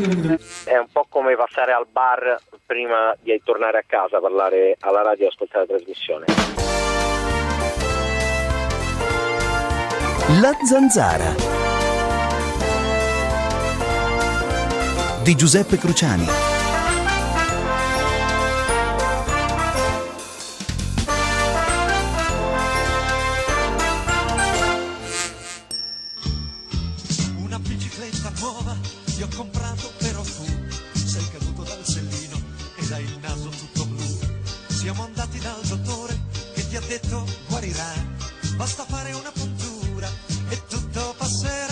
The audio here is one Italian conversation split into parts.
È un po' come passare al bar prima di tornare a casa, parlare alla radio e ascoltare la trasmissione. La Zanzara di Giuseppe Cruciani. Una bicicletta nuova ti ho comprato, però tu sei caduto dal sellino ed hai il naso tutto blu. Siamo andati dal dottore che ti ha detto guarirà, basta fare una puntura e tutto passerà.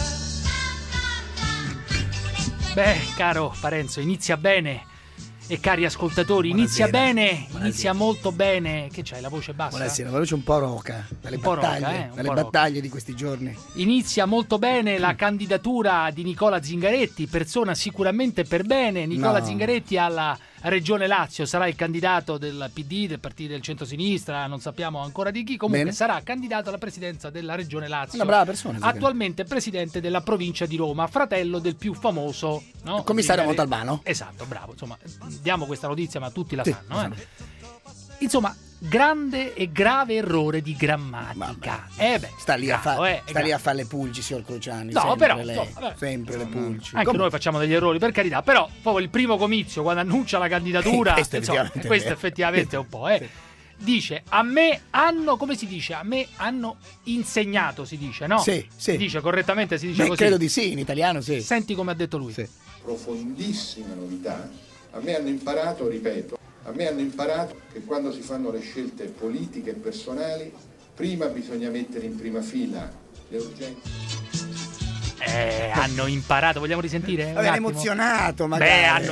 Beh, caro Parenzo, inizia bene. E cari ascoltatori, Buonasera. inizia bene, Buonasera. inizia molto bene. Che c'hai, la voce bassa? Buonasera, la voce un po' roca dalle Un po' battaglie, roca, un dalle po' roca. battaglie di questi giorni. Inizia molto bene la candidatura di Nicola Zingaretti, persona sicuramente per bene. Nicola No. Zingaretti alla Regione Lazio sarà il candidato del PD, del partito del centro-sinistra, non sappiamo ancora di chi, comunque Bene. sarà candidato alla presidenza della Regione Lazio. Una brava persona. Attualmente presidente della provincia di Roma, fratello del più famoso, no? Il commissario Zingaretti. Montalbano. Esatto, bravo. Insomma, diamo questa notizia, ma tutti la Sì, sanno. lo Insomma, grande e grave errore di grammatica. Sta lì a fare le pulci, signor Cruciani. No, sempre però, lei, insomma, vabbè. sempre le pulci. Anche noi facciamo degli errori, per carità, però proprio il primo comizio, quando annuncia la candidatura, Questo insomma, effettivamente è questo vero. effettivamente è un po', Dice, a me hanno, come si dice? A me hanno insegnato, si dice, no? Sì, sì. Si dice correttamente, si dice Beh, così. credo di sì, in italiano sì. Senti come ha detto lui. Sì. Profondissima novità. A me hanno imparato, ripeto, che quando si fanno le scelte politiche e personali, prima bisogna mettere in prima fila le urgenze. Hanno imparato, vogliamo risentire? Un Vabbè, attimo? emozionato, magari. Beh, hanno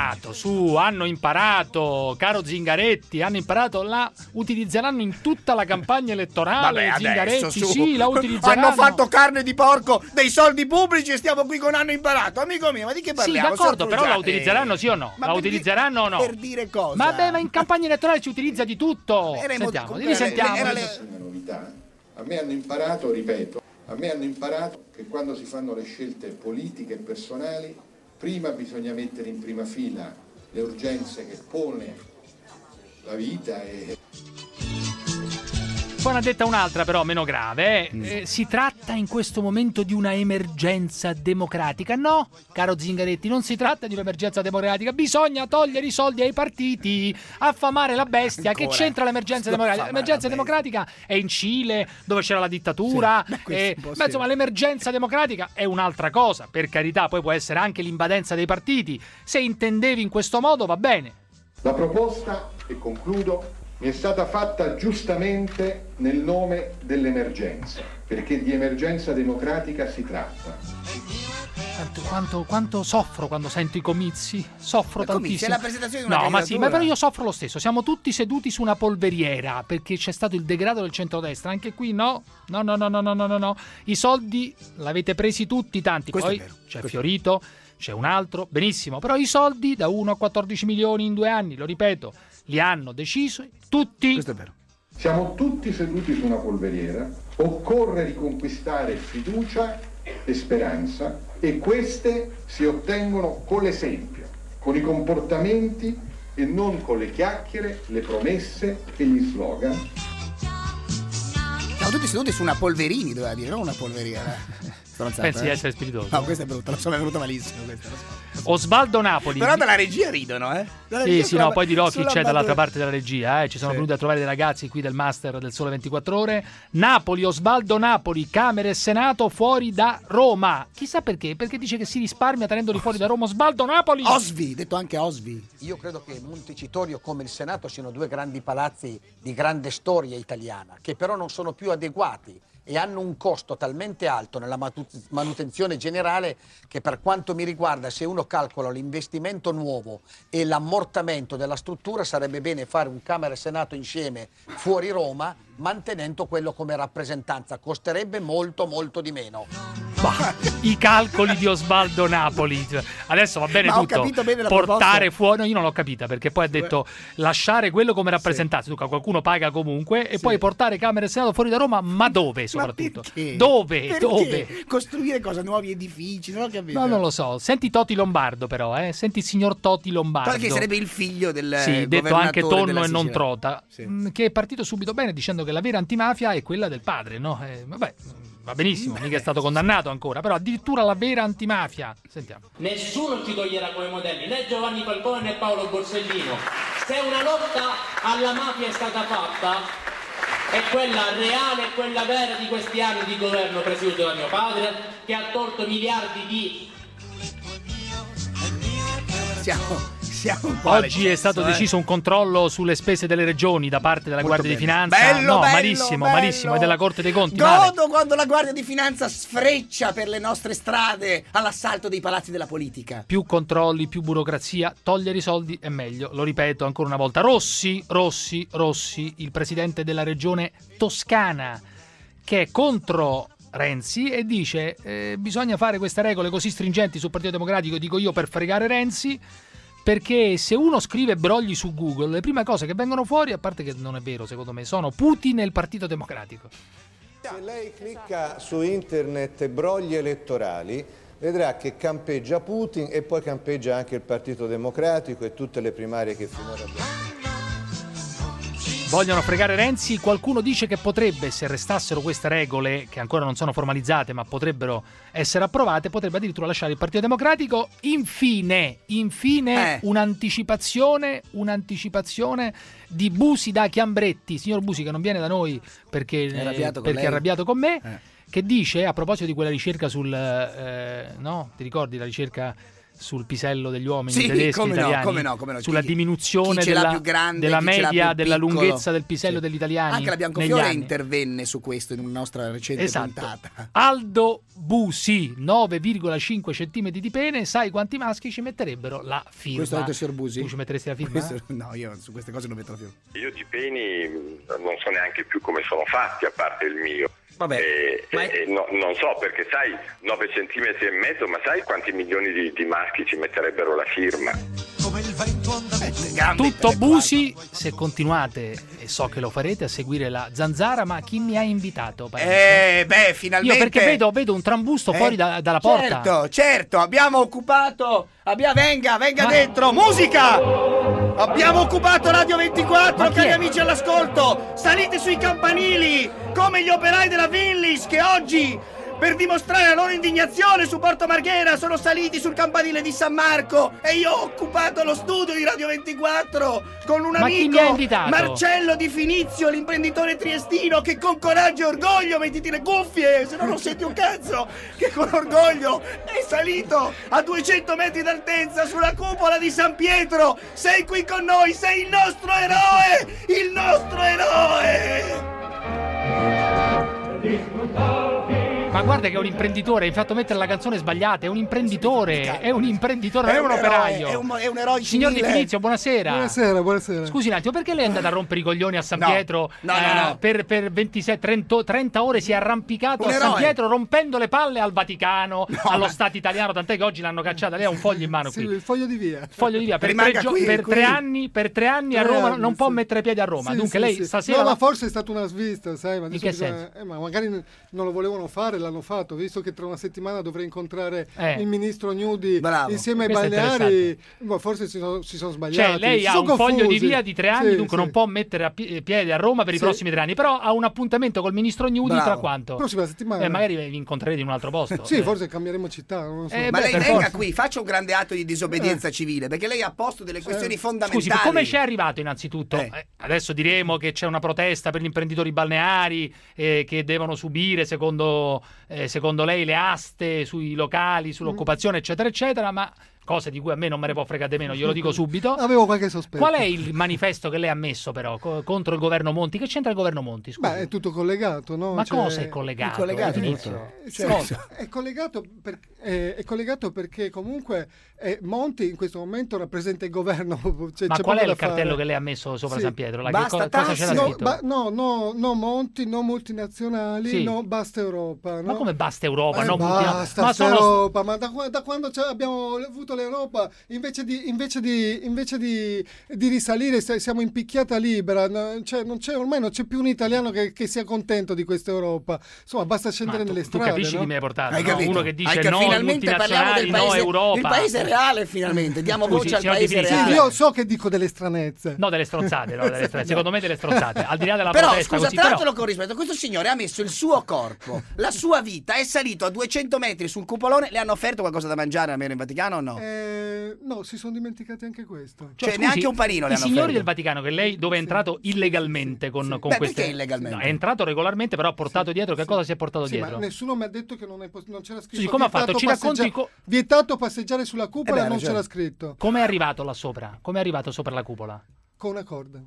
imparato, caro Zingaretti, utilizzeranno in tutta la campagna elettorale. Vabbè, Zingaretti, adesso, su. sì, la utilizzeranno. Hanno fatto carne di porco dei soldi pubblici e stiamo qui con hanno imparato. Amico mio, ma di che Sì, parliamo? d'accordo, signor però la Cruciani? utilizzeranno sì o no? Ma La per utilizzeranno o no? Per dire cosa? Vabbè, ma in campagna elettorale si utilizza di tutto. Sentiamo, risentiamo. Una novità. A me hanno imparato, ripeto, che quando si fanno le scelte politiche e personali, prima bisogna mettere in prima fila le urgenze che pone la vita e... Poi ne ha detta un'altra però meno grave. Si tratta in questo momento di una emergenza democratica. No, caro Zingaretti, non si tratta di un'emergenza democratica. Bisogna togliere i soldi ai partiti, affamare la bestia. Ancora. Che c'entra l'emergenza democratica? L'emergenza democratica è in Cile, dove c'era la dittatura. Sì, beh, questo è un po' Ma insomma, l'emergenza democratica è un'altra cosa. Per carità, poi può essere anche l'invadenza dei partiti. Se intendevi in questo modo, va bene. La proposta, e concludo, mi è stata fatta giustamente nel nome dell'emergenza, perché di emergenza democratica si tratta. Quanto soffro quando sento i comizi. Soffro Ma comizi, tantissimo. è la presentazione di una No, ma sì, ma candidatura. però io soffro lo stesso. Siamo tutti seduti su una polveriera perché c'è stato il degrado del centrodestra. Anche qui no. I soldi l'avete presi tutti, tanti. Questo Poi è vero. c'è Questo Fiorito, c'è un altro, benissimo. Però i soldi da 1 a 14 milioni in 2 anni, lo ripeto, li hanno deciso tutti. Questo è vero. Siamo tutti seduti su una polveriera, occorre riconquistare fiducia e speranza e queste si ottengono con l'esempio, con i comportamenti e non con le chiacchiere, le promesse e gli slogan. Siamo tutti seduti su una polverini, doveva dire, non una polveriera. Pensi di essere spiritoso? No, questa è brutta, lo so, mi è venuta malissimo questa. Osvaldo Napoli. Però dalla regia ridono, Dalla regia Sì, no, poi dirò chi sulla c'è dall'altra battuta. parte della regia, ci sono Sì. venuti a trovare dei ragazzi qui del Master del Sole 24 Ore. Napoli, Osvaldo Napoli, Camera e Senato fuori da Roma. Chissà perché? Perché dice che si risparmia tenendoli fuori da Roma. Osvaldo Napoli! Osvi, detto anche Osvi. Io credo che Montecitorio come il Senato siano due grandi palazzi di grande storia italiana, che però non sono più adeguati e hanno un costo talmente alto nella manutenzione generale che, per quanto mi riguarda, se uno calcola l'investimento nuovo e l'ammortamento della struttura, sarebbe bene fare un Camera e Senato insieme fuori Roma mantenendo quello come rappresentanza. Costerebbe molto molto di meno. Bah, i calcoli di Osvaldo Napoli. Adesso va bene Ma ho tutto, capito bene la portare proposta. fuori, no, io non l'ho capita, perché poi ha detto lasciare quello come rappresentanza, dunque qualcuno paga comunque, e poi portare Camera e Senato fuori da Roma, ma dove soprattutto? Ma perché? Dove? Perché? Dove? Costruire cosa? Nuovi edifici? Non ho capito. No, non lo so. Senti Toti Lombardo però, senti il signor Toti Lombardo. Che sarebbe il figlio del sì, detto anche governatore tonno della e non Sicilia. trota, che è partito subito bene dicendo che la vera antimafia è quella del padre, no? Vabbè, va benissimo, mica è stato condannato ancora, però addirittura la vera antimafia. Sentiamo. Nessuno ci toglierà come modelli, né Giovanni Falcone né Paolo Borsellino. Se una lotta alla mafia è stata fatta, è quella reale e quella vera di questi anni di governo presieduto da mio padre, che ha tolto miliardi di... Siamo un po' Oggi è all'eccesso, stato deciso un controllo sulle spese delle regioni da parte della Guardia di Finanza. Bello, no, bello, malissimo, bello. malissimo, e della Corte dei Conti. male. Godo quando la Guardia di Finanza sfreccia per le nostre strade all'assalto dei palazzi della politica. Più controlli, più burocrazia, togliere i soldi è meglio. Lo ripeto ancora una volta. Rossi, il presidente della regione Toscana, che è contro Renzi e dice bisogna fare queste regole così stringenti sul Partito Democratico, dico io, per fregare Renzi, perché se uno scrive brogli su Google, le prime cose che vengono fuori, a parte che non è vero secondo me, sono Putin e il Partito Democratico. Se lei clicca su internet brogli elettorali, vedrà che campeggia Putin e poi campeggia anche il Partito Democratico e tutte le primarie che finora abbiamo. Vogliono fregare Renzi. Qualcuno dice che potrebbe, se restassero queste regole, che ancora non sono formalizzate ma potrebbero essere approvate, potrebbe addirittura lasciare il Partito Democratico. Infine un'anticipazione di Busi da Chiambretti, signor Busi, che non viene da noi perché è arrabbiato con me, che dice, a proposito di quella ricerca sul no, ti ricordi la ricerca sul pisello degli uomini tedeschi italiani, come no. sulla diminuzione della media della lunghezza del pisello degli italiani. Anche la Biancofiore intervenne su questo in una nostra recente puntata. Aldo Busi, 9,5 centimetri di pene, sai quanti maschi ci metterebero la firma? Questo è il signor Busi? Tu ci metteresti la firma? No, io su queste cose non metto la firma. Io di peni non so neanche più come sono fatti, a parte il mio. Vabbè, non so, perché sai, 9 centimetri e mezzo, ma sai quanti milioni di maschi ci metterebero la firma? Come il vento Tutto Busi, se continuate, e so che lo farete, a seguire la Zanzara, ma chi mi ha invitato? Finalmente. Io perché vedo un trambusto fuori dalla porta. Certo, abbiamo occupato. Venga dentro, musica! Abbiamo occupato Radio 24, cari amici all'ascolto. Salite sui campanili, come gli operai della Willis, che oggi, per dimostrare la loro indignazione su Porto Marghera, sono saliti sul campanile di San Marco, e io ho occupato lo studio di Radio 24 con un amico, Marcello Di Finizio, l'imprenditore triestino, che con coraggio e orgoglio, mettiti le cuffie se no non senti un cazzo, che con orgoglio è salito a 200 metri d'altezza sulla cupola di San Pietro. Sei qui con noi, sei il nostro eroe, il nostro eroe. Ma guarda che è un imprenditore, hai fatto mettere la canzone sbagliata, è un imprenditore, non è un operaio. È un eroe Signor Di civile. Finizio, buonasera. Buonasera. Scusi un attimo, perché lei è andato a rompere i coglioni a San Pietro? No. Per 30 ore si è arrampicato Un a San eroe. Pietro rompendo le palle al Vaticano, allo Stato italiano, tant'è che oggi l'hanno cacciata. Lei ha un foglio in mano qui. Il foglio di via. Per Rimanga qui, per qui. 3 anni a Roma non può mettere piedi a Roma. Dunque lei stasera... No, ma forse è stata una svista, sai? Ma in adesso che senso? ma magari non lo volevano fare, l'hanno fatto, visto che tra una settimana dovrei incontrare il ministro Gnudi insieme ai Questo è balneari. Forse si sono sbagliati. Cioè lei ha un foglio di via di 3 anni, dunque non può mettere piede a Roma per i prossimi 3 anni, però ha un appuntamento col ministro Gnudi tra quanto? Prossima settimana. Magari vi incontrerete in un altro posto. Sì, forse cambieremo città, non lo so. Ma lei venga qui, faccia un grande atto di disobbedienza civile, perché lei ha posto delle questioni fondamentali. Scusi, come ci è arrivato innanzitutto? Adesso diremo che c'è una protesta per gli imprenditori balneari che devono subire, secondo lei, le aste sui locali, sull'occupazione, eccetera, eccetera, ma cose di cui a me non me ne può fregare di meno, glielo dico subito. Avevo qualche sospetto. Qual è il manifesto che lei ha messo però contro il governo Monti? Che c'entra il governo Monti? Scusi. Beh, è tutto collegato, no? Ma cosa è collegato? È collegato È collegato perché comunque Monti in questo momento rappresenta il governo. Ma qual è il cartello che lei ha messo sopra San Pietro? Basta cosa c'era scritto? No, Monti, no multinazionali, no basta Europa. No? Ma come basta Europa? Basta Europa, ma da quando abbiamo avuto l'Europa, invece di risalire siamo in picchiata libera, ormai non c'è più un italiano che sia contento di questa Europa. Insomma, basta scendere nelle strade. Tu capisci no? chi mi hai portato? Hai capito? Uno che dice no finalmente parliamo del multinazionali, paese, no Europa. il paese reale finalmente, diamo voce al paese reale. Sì, io so che dico delle stranezze. No, delle stronzate, secondo me delle stronzate. Al di là della però, protesta scusa, così, trattalo con rispetto. Questo signore ha messo il suo corpo, la sua vita, è salito a 200 metri sul cupolone. Le hanno offerto qualcosa da mangiare almeno in Vaticano o no? No, si sono dimenticati anche questo. Cioè scusi, neanche un panino le hanno offerto. I signori del Vaticano, che lei dove è entrato illegalmente con queste... Perché illegalmente? No, è entrato regolarmente, però ha portato dietro. Che cosa si è portato dietro? Ma nessuno mi ha detto che non c'era scritto. Sì, come ha fatto? Ci racconti vietato passeggiare sulla cupola, non c'era scritto. Come è arrivato là sopra? Come è arrivato sopra la cupola? Con una corda.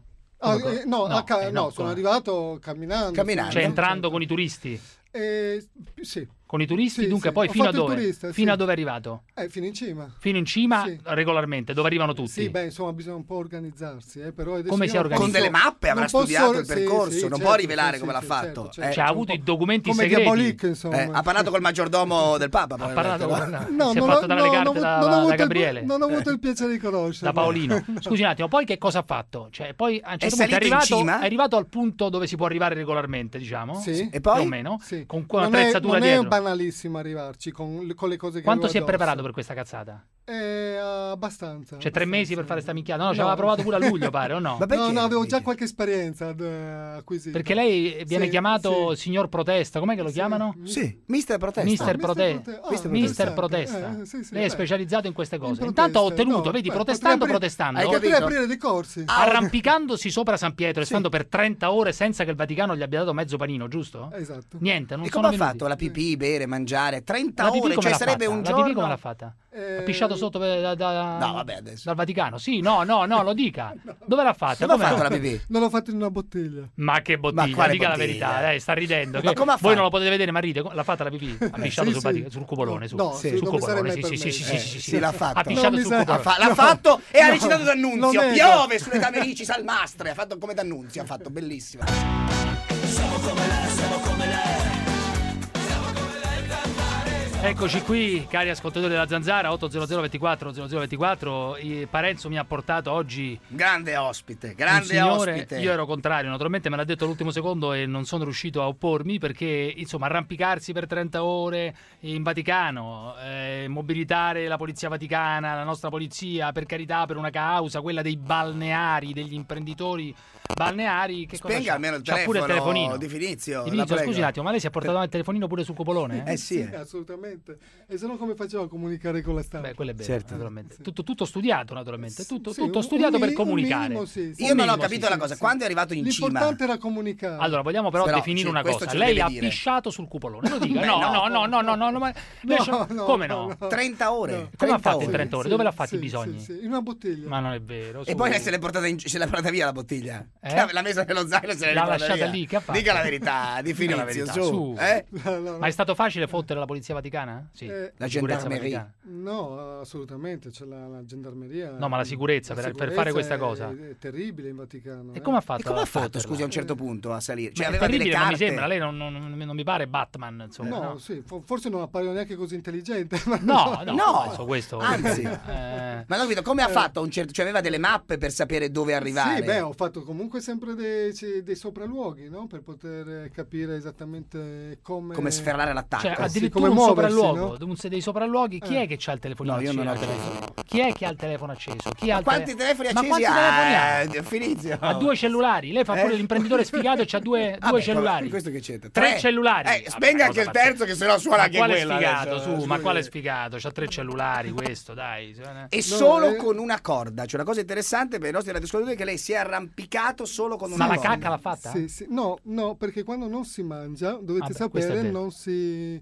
Sono arrivato camminando. Cioè entrando con i turisti? Sì. Con i turisti, dunque poi fino a dove? Fino a dove è arrivato? Fino in cima. Fino in cima regolarmente, dove arrivano tutti? Sì, insomma bisogna un po' organizzarsi. Però come si organizza? Con delle mappe avrà studiato il percorso, non può rivelare come l'ha fatto. Cioè ha avuto i documenti come segreti. Diabolique, insomma. Ha parlato col maggiordomo del Papa. Ha parlato si è fatto dare le carte da Gabriele. Non ho avuto il piacere di conoscerlo. Da Paolino. Scusi un attimo, poi che cosa ha fatto? Cioè poi a un certo punto è arrivato al punto dove si può arrivare regolarmente, diciamo? Sì. E poi? Più o meno? Sì. Con un'attrezzatura dietro. Non è banalissimo arrivarci con le cose che Quanto si è preparato per questa cazzata? Abbastanza. Cioè 3 mesi per fare sta minchiata? No, ci aveva provato pure a luglio, pare, o no? No, avevo già qualche esperienza acquisita. Perché lei viene chiamato signor Protesta, com'è che lo chiamano? Sì, Mister Protesta. Mister Protesta. Lei è specializzato in queste cose. Intanto ha ottenuto, vedi, protestando. Potrei aprire dei corsi. Arrampicandosi sopra San Pietro e stando per 30 ore senza che il Vaticano gli abbia dato mezzo panino, giusto? Esatto. Niente, non e sono come ha fatto la pipì, bere, mangiare? 30 ore, cioè sarebbe un giorno. La pipì come l'ha fatta? Ha pisciato sotto no, vabbè, adesso. Dal Vaticano? Sì, no, lo dica. Dove l'ha fatta? Come ha fatto la pipì? Non l'ho fatto in una bottiglia. Ma che bottiglia? Dica la verità, sta ridendo. Ma come ha fatto? Voi non lo potete vedere, ma ride. L'ha fatta la pipì? Ha pisciato sul cupolone, sul cupolone. Sì, l'ha fatto. Ha pisciato sul cupolone. L'ha fatto e ha recitato D'Annunzio. Piove sulle Camerici Salmastre. Ha fatto come D'Annunzio, ha fatto bellissima. Siamo come lei. Eccoci qui, cari ascoltatori della Zanzara, 800 24 0024. Parenzo mi ha portato oggi grande ospite. Io ero contrario, naturalmente me l'ha detto all'ultimo secondo e non sono riuscito a oppormi perché, insomma, arrampicarsi per 30 ore in Vaticano, mobilitare la polizia vaticana, la nostra polizia, per carità, per una causa, quella dei balneari, degli imprenditori balneari, che spenga cosa almeno il c'ha telefono pure il telefonino di Finizio. Scusi un attimo, ma lei si è portato il telefonino pure sul cupolone? Sì, assolutamente. E se no come facevo a comunicare con la stampa? Beh, quello è vero, certo. Naturalmente. Tutto studiato, naturalmente. Tutto studiato per comunicare. Io non ho capito la cosa. Quando è arrivato in cima? L'importante era comunicare. Allora, vogliamo però definire una cosa. Lei ha pisciato sul cupolone. Lo dica. No. Come no? 30 ore. Come ha fatto in 30 ore? Dove l'ha fatto i bisogni? In una bottiglia. Ma non è vero. E poi se l'è portata via la bottiglia. L'ha messa nello zaino, se l'ha lasciata lì. Che ha fatto? Dica la verità, di Finizio, su. Ma è stato facile fottere la polizia vaticana? Sì. La gendarmeria? No, assolutamente, c'è la gendarmeria. No, ma la sicurezza, per fare questa cosa è terribile in Vaticano. E come ha fatto? Scusi, a un certo punto a salire? Cioè, aveva delle carte. Non mi sembra, lei non mi pare Batman, insomma. No, sì, forse non appare neanche così intelligente. No, questo. Anzi. Ma non capito, come ha fatto a un certo, cioè aveva delle mappe per sapere dove arrivare? Sì, ho fatto comunque sempre dei sopralluoghi, no? Per poter capire esattamente come sferrare l'attacco. Cioè, addirittura un sopralluogo, dei sopralluoghi. Chi è che c'ha il telefonino acceso? Io non ho il telefono. Chi è che ha il telefono acceso? Quanti telefoni accesi? Ma quanti telefoni ha? Finizio. Ha 2 cellulari. Lei fa pure l'imprenditore sfigato e c'ha due cellulari. Questo che c'entra? 3 cellulari. Spenga anche il terzo, che sennò suona anche quella. Ma quale sfigato? C'ha 3 cellulari questo, dai. E solo con una corda. Cioè, la cosa interessante per i nostri radioascoltatori è che lei si è arrampicato solo con una corda. Ma la cacca l'ha fatta? Sì. No, perché quando non si mangia, dovete sapere, non si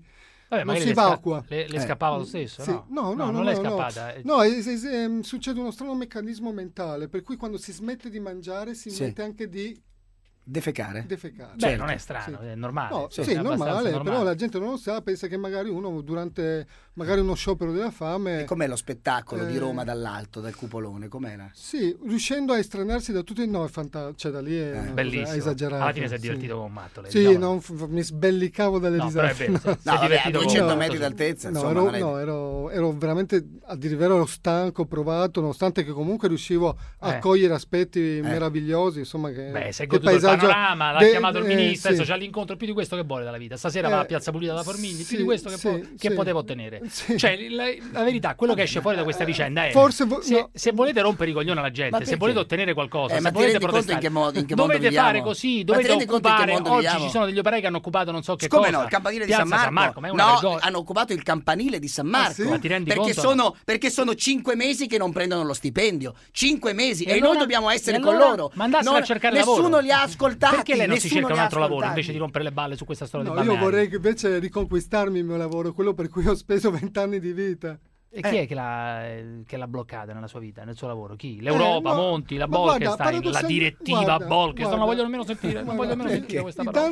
Vabbè, non magari si evacua. Le scappava lo stesso? Sì. No, non è scappata. No, succede uno strano meccanismo mentale, per cui quando si smette di mangiare si smette anche di defecare. Beh, non è strano, è normale. No, Sì, sì, è normale, normale, però la gente non lo sa, pensa che magari uno durante uno sciopero della fame... E com'è lo spettacolo di Roma dall'alto, dal cupolone? Com'era? Sì, riuscendo a estraniarsi da tutti... No, è fantastico, cioè da lì è bellissimo. esagerato. Alla fine si è divertito come un matto. Sì, mi sbellicavo dalle risate. A 200 metri d'altezza, ero veramente, a dire il vero, ero stanco, provato, nonostante che comunque riuscivo a cogliere aspetti meravigliosi, insomma, che segue tutto il panorama, l'ha chiamato il ministro, adesso c'ha l'incontro, più di questo che vuole dalla vita. Stasera va a Piazza Pulita da Formigli, più di questo che poteva ottenere. Cioè, la verità, quello che esce fuori da questa vicenda è se volete rompere i coglioni alla gente, se volete ottenere qualcosa, se volete protestare, dovete fare così, dovete occupare. Oggi ci sono degli operai che hanno occupato non so che cosa. Come no, il campanile di San Marco. Hanno occupato il campanile di San Marco. sì? Ma ti rendi conto? Perché sono 5 mesi che non prendono lo stipendio. 5 mesi e allora, noi dobbiamo essere con loro. Ma andassero a cercare lavoro. Nessuno li ha ascoltati. Perché lei non si cerca un altro lavoro invece di rompere le balle su questa storia? No, io vorrei invece riconquistarmi il mio lavoro, quello per cui ho speso 20 anni di vita. E chi è che l'ha bloccata nella sua vita, nel suo lavoro? Chi? L'Europa, Monti, la Bolkestein, la direttiva Bolkestein. Non la voglio nemmeno sentire. Non voglio nemmeno sentire questa parola.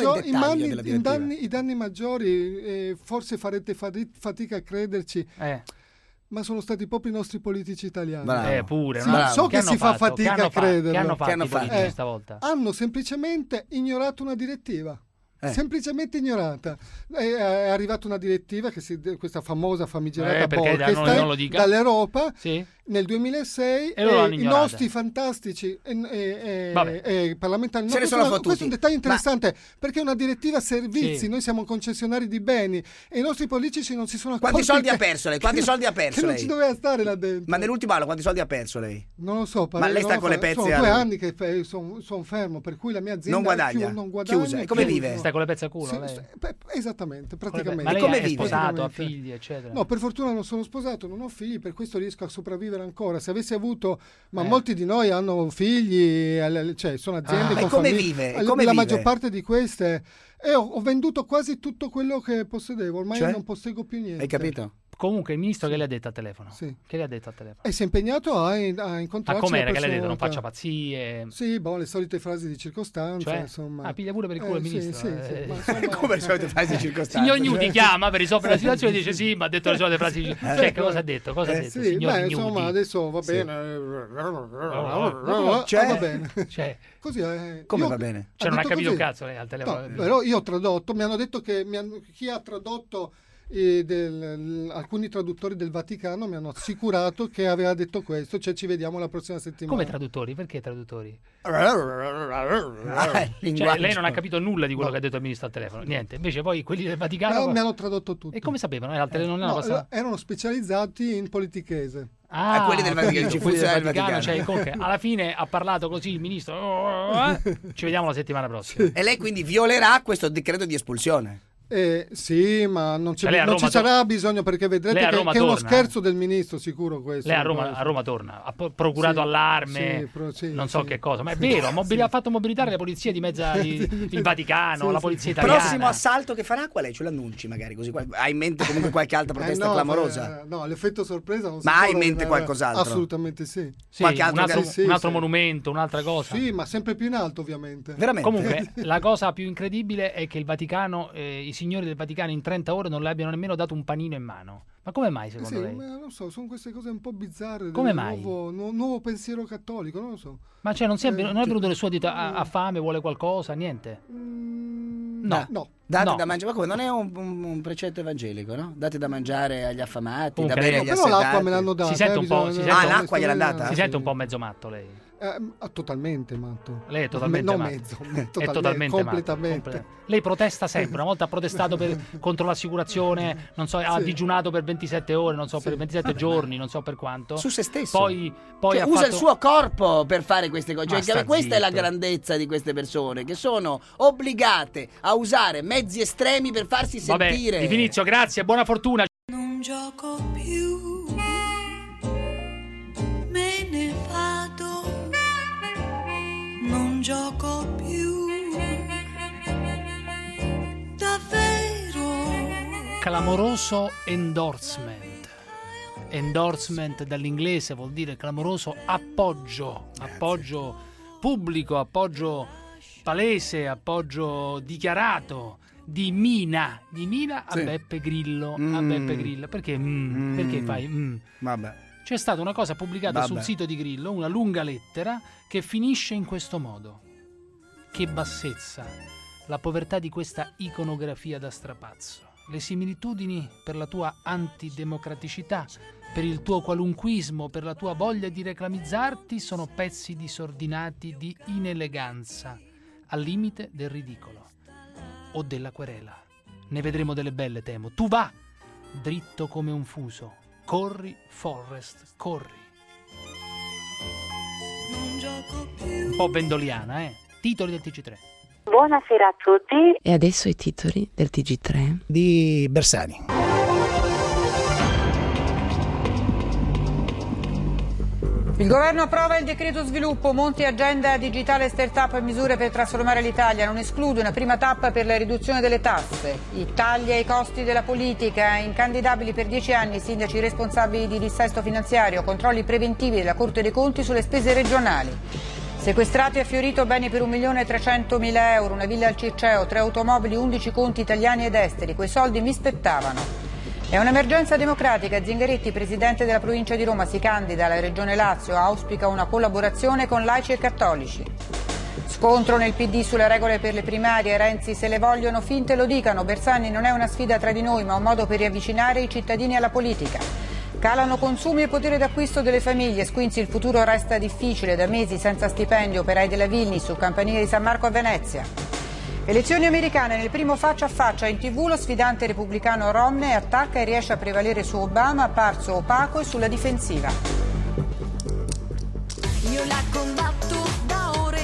I danni maggiori, forse farete fatica a crederci. Ma sono stati proprio i nostri politici italiani. Pure. Sì, so che si fa fatica a crederlo. Che hanno fatto i politici stavolta? Hanno semplicemente ignorato una direttiva. Semplicemente ignorata. È arrivata una direttiva, questa famosa famigerata Bolkestein dall'Europa nel 2006 e i nostri fantastici parlamentari. Questo è un dettaglio interessante perché è una direttiva servizi, noi siamo concessionari di beni e i nostri politici non si sono accorti. Quanti soldi ha perso lei? Che non ci doveva stare là dentro. Ma nell'ultimo anno quanti soldi ha perso lei? Non lo so. Ma lei sta con le pezze. Sono 2 anni che sono fermo, per cui la mia azienda non guadagna. Chiusa. E come vive? Sta con le pezze a culo? Esattamente, praticamente. Ma lei come è sposato, ha figli, eccetera? No, per fortuna non sono sposato, non ho figli, per questo riesco a sopravvivere ancora. Se avessi avuto, ma molti di noi hanno figli, cioè sono aziende con come famiglie. Vive? Come la vive? Maggior parte di queste ho venduto quasi tutto quello che possedevo, ormai non posseggo più niente. Hai capito? Comunque il ministro che le ha detto al telefono? Che le ha detto al telefono? E si è impegnato a incontrarci. Ma com'era che le ha detto? Non faccia pazzie? Sì, le solite frasi di circostanza, insomma. Piglia pure per il culo il ministro. Come le solite frasi di circostanza? Signor Gnudi chiama per risolvere la situazione e dice sì, ma ha detto le solite frasi di circostanza. Cioè, cosa ha detto? Cosa ha detto? Signor Gnudi? Insomma, adesso va bene. Va bene. Così come va bene? Cioè, non ha capito un cazzo lei al telefono. Però io ho tradotto, mi hanno detto che chi ha tradotto alcuni traduttori del Vaticano mi hanno assicurato che aveva detto questo, cioè ci vediamo la prossima settimana. Come traduttori? Perché traduttori? Cioè, lei non ha capito nulla di quello che ha detto il ministro al telefono, niente. Invece poi quelli del Vaticano mi hanno tradotto tutto. E come sapevano? Erano specializzati in politichese. Quelli del Vaticano, del Vaticano. Cioè, comunque, alla fine ha parlato così il ministro. Ci vediamo la settimana prossima. E lei quindi violerà questo decreto di espulsione? Sì, ma non ci sarà bisogno, perché vedrete che è uno scherzo del ministro, sicuro questo. Lei a Roma torna, ha procurato allarme, non so che cosa, ma è vero, ha fatto mobilitare le polizie di mezzo il Vaticano, la polizia italiana. Prossimo assalto che farà qual è? Ce l'annunci magari così? Hai in mente comunque qualche altra protesta clamorosa? No, l'effetto sorpresa non si Ma hai in mente qualcos'altro? Assolutamente sì. Qualche un altro monumento, un'altra cosa? Sì, ma sempre più in alto ovviamente. Veramente? Comunque, la cosa più incredibile è che il Vaticano, i signori del Vaticano in 30 ore non le abbiano nemmeno dato un panino in mano. Ma come mai secondo lei? Ma non so, sono queste cose un po' bizzarre. Come mai? Nuovo pensiero cattolico, non lo so. Ma cioè non è venuto nel suo dito ha fame, vuole qualcosa, niente? No. Date da mangiare, ma come? Non è un precetto evangelico, no? Date da mangiare agli affamati, comunque, da bere agli però l'acqua me l'hanno data. Si sente un po'. L'acqua gliel'ha data? Si sente un po' mezzo matto lei. Totalmente matto. Lei è totalmente matto. È totalmente completamente. Lei protesta sempre. Una volta ha protestato contro l'assicurazione, non so, ha digiunato per 27 ore, non so, per 27 giorni, non so per quanto. Su se stesso. Poi usa il suo corpo per fare queste cose. Cioè, questa è la grandezza di queste persone, che sono obbligate a usare mezzi estremi per farsi sentire. Di Finizio, grazie, buona fortuna. Non gioco più, me ne vado, non gioco più, davvero. clamoroso endorsement. Endorsement dall'inglese vuol dire clamoroso appoggio pubblico, appoggio palese, appoggio dichiarato di Mina a Beppe Grillo, perché fai Vabbè. C'è stata una cosa pubblicata sul sito di Grillo, una lunga lettera che finisce in questo modo: che bassezza, la povertà di questa iconografia da strapazzo, le similitudini per la tua antidemocraticità, per il tuo qualunquismo, per la tua voglia di reclamizzarti, sono pezzi disordinati di ineleganza, al limite del ridicolo o della querela. Ne vedremo delle belle, temo. Tu va, dritto come un fuso. Corri, Forrest, corri. Un po' bendoliana, Titoli del TG3. Buonasera a tutti. E adesso i titoli del TG3 di Bersani. Il governo approva il decreto sviluppo, Monti agenda digitale start-up e misure per trasformare l'Italia. Non esclude una prima tappa per la riduzione delle tasse. I tagli ai costi della politica, incandidabili per 10 anni i sindaci responsabili di dissesto finanziario, controlli preventivi della Corte dei Conti sulle spese regionali. Sequestrati a Fiorito beni per 1.300.000 euro, una villa al Circeo, 3 automobili, 11 conti italiani ed esteri. Quei soldi mi spettavano. È un'emergenza democratica. Zingaretti, presidente della provincia di Roma, si candida alla Regione Lazio, auspica una collaborazione con laici e cattolici. Scontro nel PD sulle regole per le primarie. Renzi: se le vogliono finte lo dicano. Bersani: non è una sfida tra di noi ma un modo per riavvicinare i cittadini alla politica. Calano consumi e potere d'acquisto delle famiglie. Squinzi: il futuro resta difficile, da mesi senza stipendio operai della Vilni sul campanile di San Marco a Venezia. Elezioni americane, nel primo faccia a faccia in TV lo sfidante repubblicano Romney attacca e riesce a prevalere su Obama, apparso opaco e sulla difensiva. Io la combatto da ore.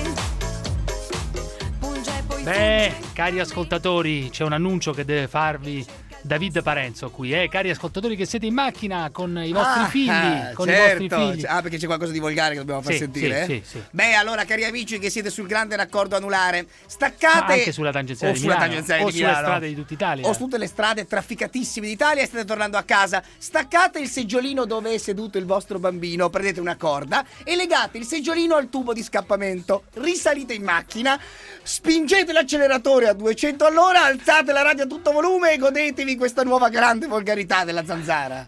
Beh, cari ascoltatori, c'è un annuncio che deve farvi David Parenzo qui, cari ascoltatori che siete in macchina con i vostri figli, con certo. i vostri figli. Perché c'è qualcosa di volgare che dobbiamo far sentire? Sì. Beh, allora, cari amici che siete sul grande raccordo anulare, staccate. Ma anche sulla tangenziale di Milano, o sulle strade di tutta Italia, o su tutte le strade trafficatissime d'Italia, e state tornando a casa. Staccate il seggiolino dove è seduto il vostro bambino, prendete una corda e legate il seggiolino al tubo di scappamento. Risalite in macchina, spingete l'acceleratore a 200 all'ora, alzate la radio a tutto volume e godetevi questa nuova grande volgarità della Zanzara.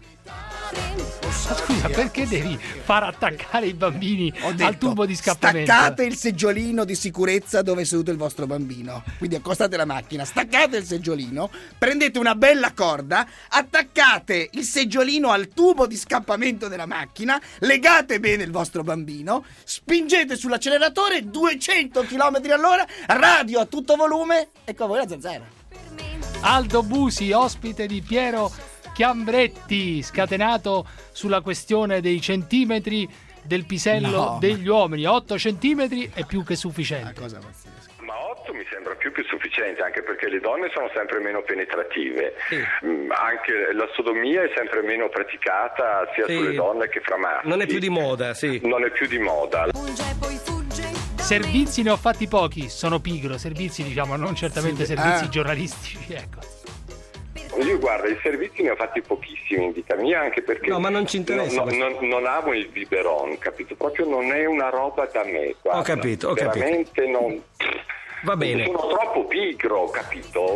Scusa, perché devi far attaccare i bambini al tubo di scappamento? Staccate il seggiolino di sicurezza dove è seduto il vostro bambino. Quindi accostate la macchina, staccate il seggiolino, prendete una bella corda, attaccate il seggiolino al tubo di scappamento della macchina, legate bene il vostro bambino, spingete sull'acceleratore 200 km all'ora, radio a tutto volume, ecco a voi la Zanzara. Aldo Busi, ospite di Piero Chiambretti, scatenato sulla questione dei centimetri del pisello degli uomini. 8 centimetri è più che sufficiente. Cosa pazzesca. Ma 8 mi sembra più che sufficiente, anche perché le donne sono sempre meno penetrative. Anche la sodomia è sempre meno praticata sia sulle donne che fra maschi. Non è più di moda, Non è più di moda. Servizi ne ho fatti pochi, sono pigro, servizi diciamo, non certamente servizi giornalistici, ecco. Io guarda, i servizi ne ho fatti pochissimi in vita mia, anche perché no, ma non ci interessa. Non amo il biberon, capito? Proprio non è una roba da me. Guarda. Ho capito. Veramente non. Va bene. Sono troppo pigro, capito?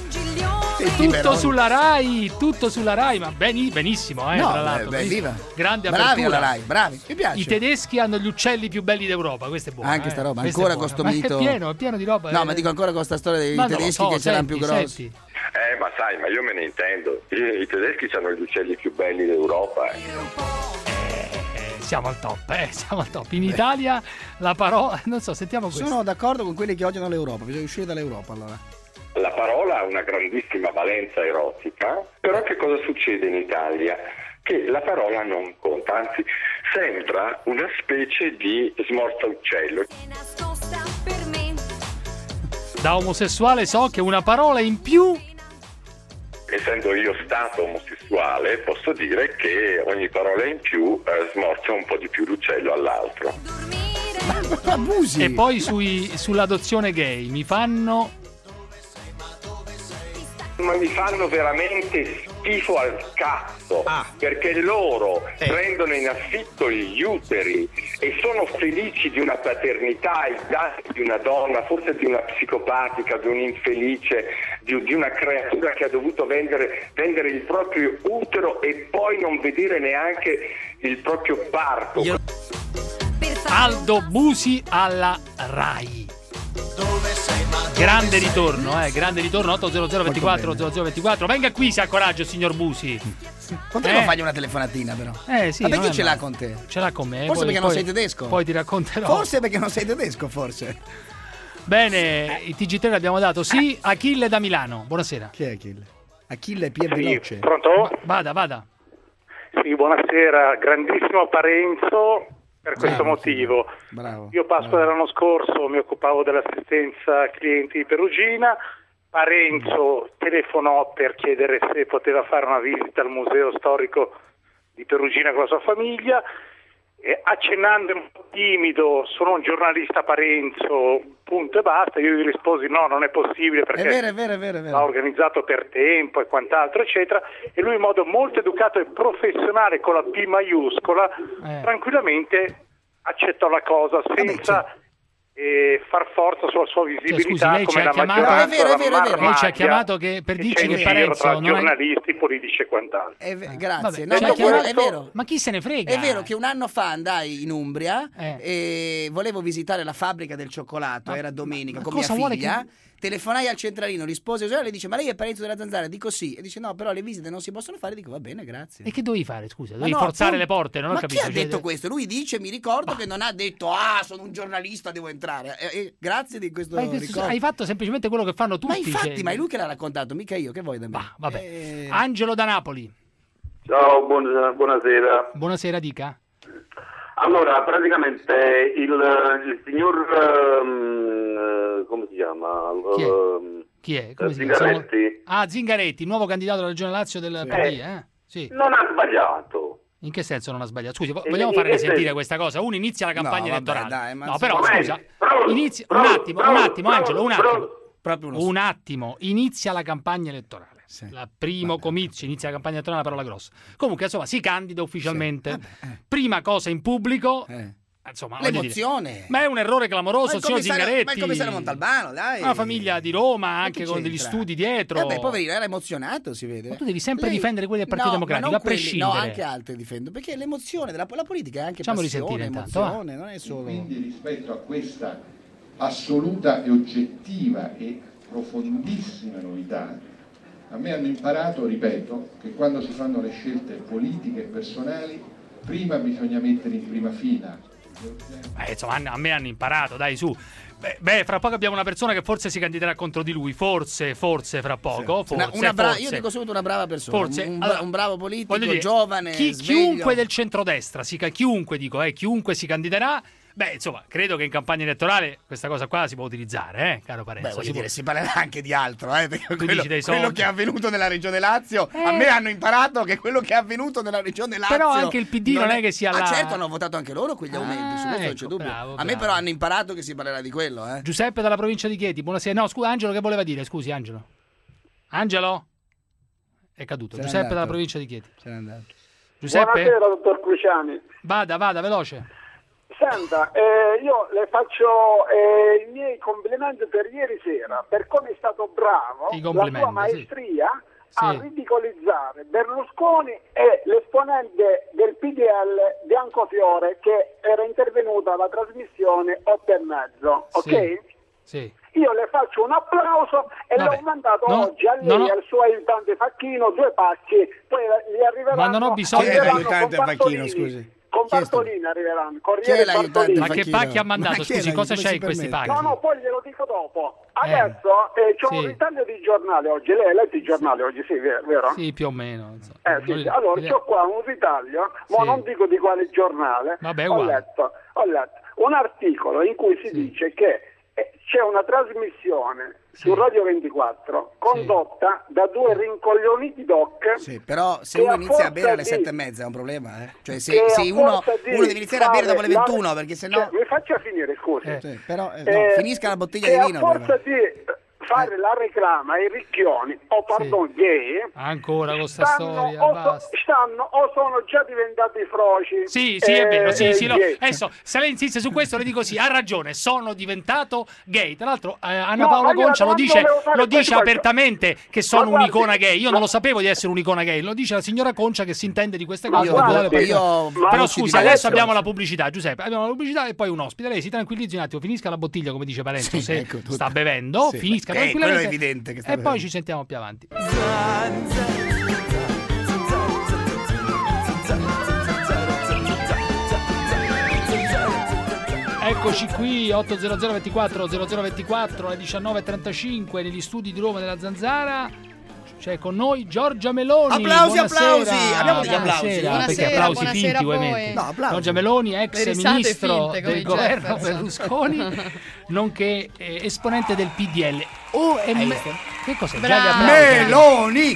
Tutto sulla Rai, ma benissimo, tra l'altro. Grande apertura. Bravi alla Rai, bravi, mi piace. I tedeschi hanno gli uccelli più belli d'Europa, questo è buono. Anche sta roba, ancora con sto mito. È pieno di roba. No, ma dico ancora con sta storia dei tedeschi che ce l'hanno più grossi. Ma sai, ma io me ne intendo. I tedeschi hanno gli uccelli più belli d'Europa. Siamo al top. In Italia la parola, non so, sentiamo questo. Sono d'accordo con quelli che odiano l'Europa, bisogna uscire dall'Europa allora. La parola ha una grandissima valenza erotica, però che cosa succede in Italia? Che la parola non conta, anzi sembra una specie di smorza uccello. Da omosessuale so che una parola in più, essendo io stato omosessuale, posso dire che ogni parola in più smorza un po' di più l'uccello all'altro. Ma abusi! E poi sull'adozione gay mi fanno ma mi fanno veramente schifo al cazzo, perché loro prendono in affitto gli uteri e sono felici di una paternità ai danni di una donna, forse di una psicopatica, di un'infelice, di una creatura che ha dovuto vendere il proprio utero e poi non vedere neanche il proprio parto. Aldo Busi alla Rai. Grande ritorno, grande ritorno. 800 24 0024. Venga qui se ha coraggio, signor Busi. Potremmo fargli una telefonatina, però. Sì, ma perché non è ce l'ha male. con te? Ce l'ha con me. Forse perché non sei tedesco. Poi ti racconterò. Forse perché non sei tedesco, forse. Bene, il TG3 l'abbiamo dato. Sì, Achille da Milano. Buonasera. Chi è Achille? Achille è più veloce. Pronto? Vada. Sì, buonasera. Grandissimo Parenzo per questo Bravo, motivo. Bravo. Io Pasqua dell'anno scorso mi occupavo dell'assistenza clienti di Perugina. Parenzo telefonò per chiedere se poteva fare una visita al museo storico di Perugina con la sua famiglia. Accennando un po' timido, sono un giornalista Parenzo, punto e basta. Io gli risposi no, non è possibile perché È vero. l'ha organizzato per tempo e quant'altro eccetera, e lui in modo molto educato e professionale con la P maiuscola tranquillamente accettò la cosa senza far forza sulla sua visibilità, lei come ci ha la chiamato, maggioranza lei ci ha chiamato per dirci che Parenzo tra non giornalisti, politici e quant'altro. Grazie. Vabbè, È vero. Ma chi se ne frega? È vero che un anno fa andai in Umbria e volevo visitare la fabbrica del cioccolato, era domenica, con mia figlia. Telefonai al centralino, rispose così, lei dice: ma lei è Parenzo della Zanzara? Dico sì. E dice: no, però le visite non si possono fare. Dico: va bene, grazie. E che dovevi fare, scusa? Dovevi forzare le porte, non ho capito. Ma chi ha detto questo? Lui dice, mi ricordo che non ha detto sono un giornalista, devo entrare. Grazie di questo ricordo. Hai fatto semplicemente quello che fanno tutti. Ma infatti, ma è lui che l'ha raccontato, mica io, che vuoi da me? Vabbè. Angelo da Napoli. Ciao, buonasera. Buonasera, dica. Allora, praticamente il signor come si chiama? Chi è? Come si Zingaretti. Zingaretti, nuovo candidato alla Regione Lazio del PD, Sì. Non ha sbagliato. In che senso non ha sbagliato? Scusi, vogliamo fare risentire questa cosa? Uno inizia la campagna elettorale. Dai, però scusa, inizia un attimo, Angelo, un attimo, inizia la campagna elettorale. Il primo comizio, inizia la campagna elettorale, una parola grossa. Comunque, insomma, si candida ufficialmente. Prima cosa in pubblico. Insomma, l'emozione. Ma è un errore clamoroso, il signor Zingaretti. Ma il commissario Montalbano, dai. Una famiglia di Roma, anche con degli studi dietro. Poverino, era emozionato, si vede. Ma tu devi sempre difendere quelli del Partito Democratico, a prescindere. No, anche altri difendo, perché l'emozione della politica è anche passione, emozione, non è solo. Quindi rispetto a questa assoluta e oggettiva e profondissima novità, a me hanno imparato, ripeto, che quando si fanno le scelte politiche e personali, prima bisogna mettere in prima fila. Insomma, a me hanno imparato, dai, su. Beh, fra poco abbiamo una persona che forse si candiderà contro di lui, forse fra poco. Io dico subito una brava persona, un bravo politico, giovane, chiunque del centrodestra, chiunque si candiderà. Beh, insomma, credo che in campagna elettorale questa cosa qua si può utilizzare, caro Parenzo. Si parlerà anche di altro, perché quello che è avvenuto nella Regione Lazio, a me hanno imparato che quello che è avvenuto nella Regione Lazio. Però anche il PD non è che sia là. Certo, hanno votato anche loro quegli aumenti, su questo non c'è dubbio. Bravo. A me però hanno imparato che si parlerà di quello, Giuseppe dalla provincia di Chieti, buonasera. No, scusa, Angelo che voleva dire? Scusi, Angelo. Angelo? È caduto. Giuseppe dalla provincia di Chieti. Se n'è andato. Giuseppe? Buonasera, dottor Cruciani. Vada, veloce. Senta, io le faccio i miei complimenti per ieri sera, per come è stato bravo, la sua maestria a ridicolizzare Berlusconi e l'esponente del PDL Biancofiore che era intervenuta alla trasmissione 8:30, ok? Sì. Io le faccio un applauso e l'ho mandato oggi a lei e al suo aiutante Facchino 2 pacchi, poi gli arriveranno. Ma non ho bisogno dell'aiutante Facchino, scusi. Con Bartolini arriveranno. Chi è l'aiutante? Ma che pacchi ha mandato? Scusi, cosa c'hai in questi pacchi? No, poi glielo dico dopo. Adesso c'ho un ritaglio di giornale oggi. Lei ha letto i giornali oggi, sì, vero? Sì, più o meno. Sì. Allora, c'ho qua un ritaglio, ma non dico di quale giornale. Vabbè, ho letto un articolo in cui si dice che c'è una trasmissione su Radio 24 condotta da 2 rincoglioniti doc. Sì, però se uno inizia a bere alle 7:30 è un problema, Cioè se uno deve iniziare a bere dopo le 21, perché sennò mi faccia finire, scusi. Però finisca la bottiglia di vino. A forza di fare la reclama ai ricchioni o pardon gay ancora con sta storia stanno o sono già diventati froci. Sì, è vero, adesso se lei insiste su questo le dico sì, ha ragione, sono diventato gay. Tra l'altro Anna Paola Concia lo dice apertamente che sono un'icona gay. Io non lo sapevo di essere un'icona gay, lo dice la signora Concia che si intende di queste cose. Però scusi, adesso abbiamo la pubblicità, Giuseppe, abbiamo la pubblicità e poi un ospite. Lei si tranquillizzi un attimo, finisca la bottiglia come dice Parenzo, se sta bevendo, finisca tranquillamente. È evidente che sta bevendo. Poi ci sentiamo più avanti. Eccoci qui, 800 24 0024 alle 19.35 negli studi di Roma della Zanzara. C'è con noi Giorgia Meloni. Applausi. Abbiamo degli applausi. Perché applausi finti, ovviamente. No, applausi. Giorgia Meloni, ex ministro del governo Berlusconi, nonché esponente del PDL. Che cos'è? Meloni,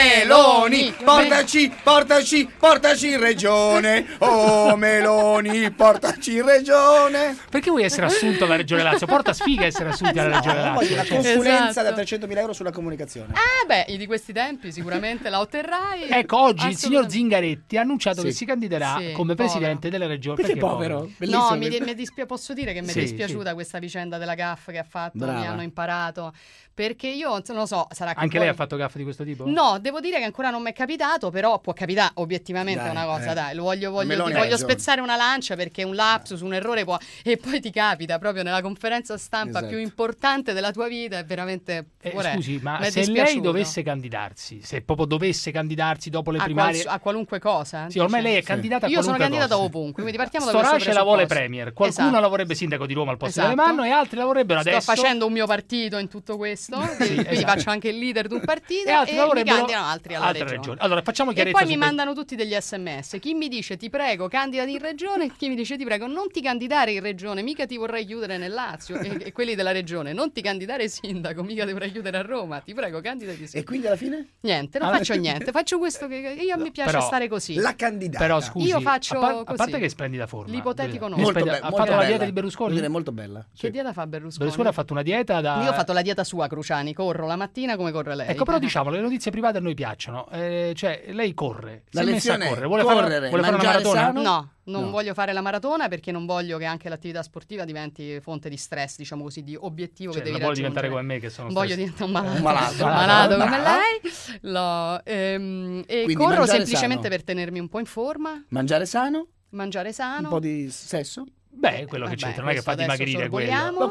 portaci in regione. Oh Meloni, portaci in regione. Perché vuoi essere assunto alla Regione Lazio? Porta sfiga essere assunti alla Regione Lazio. Voglio una consulenza da 300.000 euro sulla comunicazione. Di questi tempi sicuramente la otterrai. Ecco, oggi il signor Zingaretti ha annunciato che si candiderà come presidente della regione. Perché povero? No, posso dire che mi è dispiaciuta questa vicenda della gaffe che ha fatto. Brava. Mi hanno imparato. Perché io non lo so, sarà che anche lei ha fatto gaffe di questo tipo? No, devo dire che ancora non mi è capitato, però può capitare obiettivamente una cosa, dai, voglio spezzare una lancia perché un lapsus, un errore può e poi ti capita proprio nella conferenza stampa più importante della tua vita, è veramente scusi, ma se lei dovesse candidarsi, se proprio dovesse candidarsi dopo le primarie a qualunque cosa? Sì, ormai lei è candidata a io sono candidata ovunque, quindi partiamo da questo presupposto. Storace la vuole premier, qualcuno la vorrebbe sindaco di Roma al posto di Alemanno e altri la vorrebbero adesso. Sto facendo un mio partito in tutto questo. Quindi faccio anche il leader di un partito e mi candidano altri alla regione. Allora facciamo chiarezza. E poi mi mandano tutti degli SMS. Chi mi dice ti prego candidati in regione, chi mi dice ti prego non ti candidare in regione, mica ti vorrei chiudere nel Lazio. e quelli della regione non ti candidare sindaco, mica ti vorrei chiudere a Roma, ti prego candidati sindaco. E quindi alla fine? Niente, non faccio niente, faccio questo che io mi piace stare così. La candidata. Però scusi, io faccio a parte che splendida forma. L'ipotetico nome. Ha fatto la dieta di Berlusconi? È molto bella. Che dieta fa Berlusconi? Berlusconi ha fatto una dieta Io ho fatto la dieta sua, Cruciani, corro la mattina come corre lei. Ecco, però diciamo, le notizie private a noi piacciono. Cioè, lei corre. La lezione è vuole fare una maratona? Sano? No. Non voglio fare la maratona perché non voglio che anche l'attività sportiva diventi fonte di stress, diciamo così, di obiettivo che devi raggiungere. Non vuole diventare come me che sono voglio diventare un malato come lei. E corro semplicemente per tenermi un po' in forma. Mangiare sano? Un po' di sesso? Beh, quello che c'entra, non è che fa dimagrire quello. Ma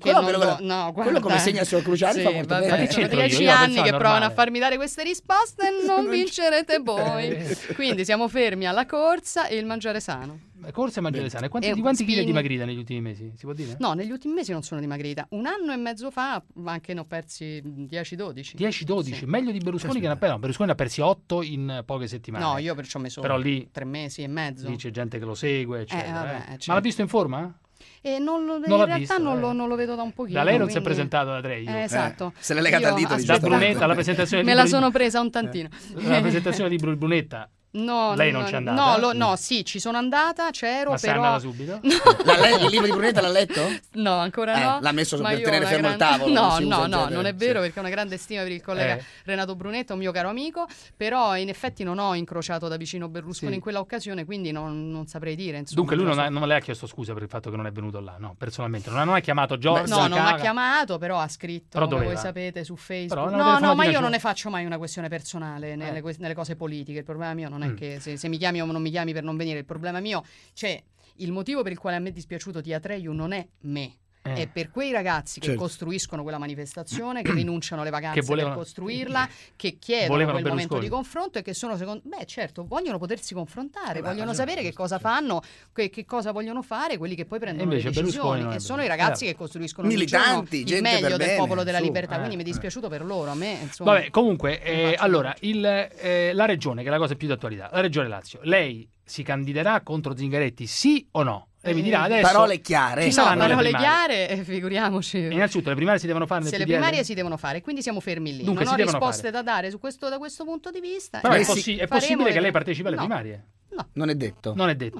quello come segna sul Cruciani fa molto bene. 10 anni che provano a farmi dare queste risposte e non vincerete voi. Quindi siamo fermi alla corsa e il mangiare sano. Corsa e mangiare sano. Di quanti chili è dimagrita negli ultimi mesi? Si può dire? No, negli ultimi mesi non sono dimagrita. Un anno e mezzo fa anche ne ho persi 10-12. 10-12? Sì. Meglio di Berlusconi che ne ha persi. Berlusconi ne ha persi 8 in poche settimane. No, io perciò ho messo 3 mesi e mezzo. Lì c'è gente che lo segue, eccetera. Certo. Ma l'ha visto in forma? In realtà non lo vedo da un pochino. Da lei non si è presentato da 3 io. Esatto. Se l'è legata al dito da Brunetta alla presentazione me la sono presa un tantino. La presentazione di Brunetta. No, lei non c'è andata? No, sì, ci sono andata, c'ero, ma però... Ma andata subito? No. Il libro di Brunetta l'ha letto? No, ancora no. L'ha messo per tenere fermo il tavolo. No, non è vero, perché ho una grande stima per il collega Renato Brunetta, un mio caro amico, però in effetti non ho incrociato da vicino Berlusconi in quella occasione, quindi non saprei dire. Insomma, dunque lui non le ha chiesto scusa per il fatto che non è venuto là, no? Personalmente. Non ha chiamato Giorgia? No, non ha chiamato, però ha scritto, come voi sapete, su Facebook. No, ma io non ne faccio mai una questione personale nelle cose politiche. Il problema mio non è che se mi chiami o non mi chiami per non venire, il problema mio, cioè il motivo per il quale a me è dispiaciuto Tia Treiu non è me. È per quei ragazzi che costruiscono quella manifestazione, che rinunciano alle vacanze per costruirla, che chiedono quel momento di confronto e che sono vogliono potersi confrontare, vogliono sapere che cosa fanno, che cosa vogliono fare quelli che poi prendono le decisioni, e sono i ragazzi che costruiscono militanti, il meglio del popolo della libertà, quindi mi è dispiaciuto per loro, a me insomma. Vabbè, comunque allora la regione, che è la cosa più d'attualità, la regione Lazio, lei si candiderà contro Zingaretti, sì o no? E mi dirà adesso parole chiare. Parole chiare, figuriamoci. Innanzitutto le primarie si devono fare nel PDL? Le primarie si devono fare, quindi siamo fermi lì. Dunque, non ho risposte da dare da questo punto di vista. Però è possibile che lei partecipi alle primarie? No. Non è detto. Non è detto.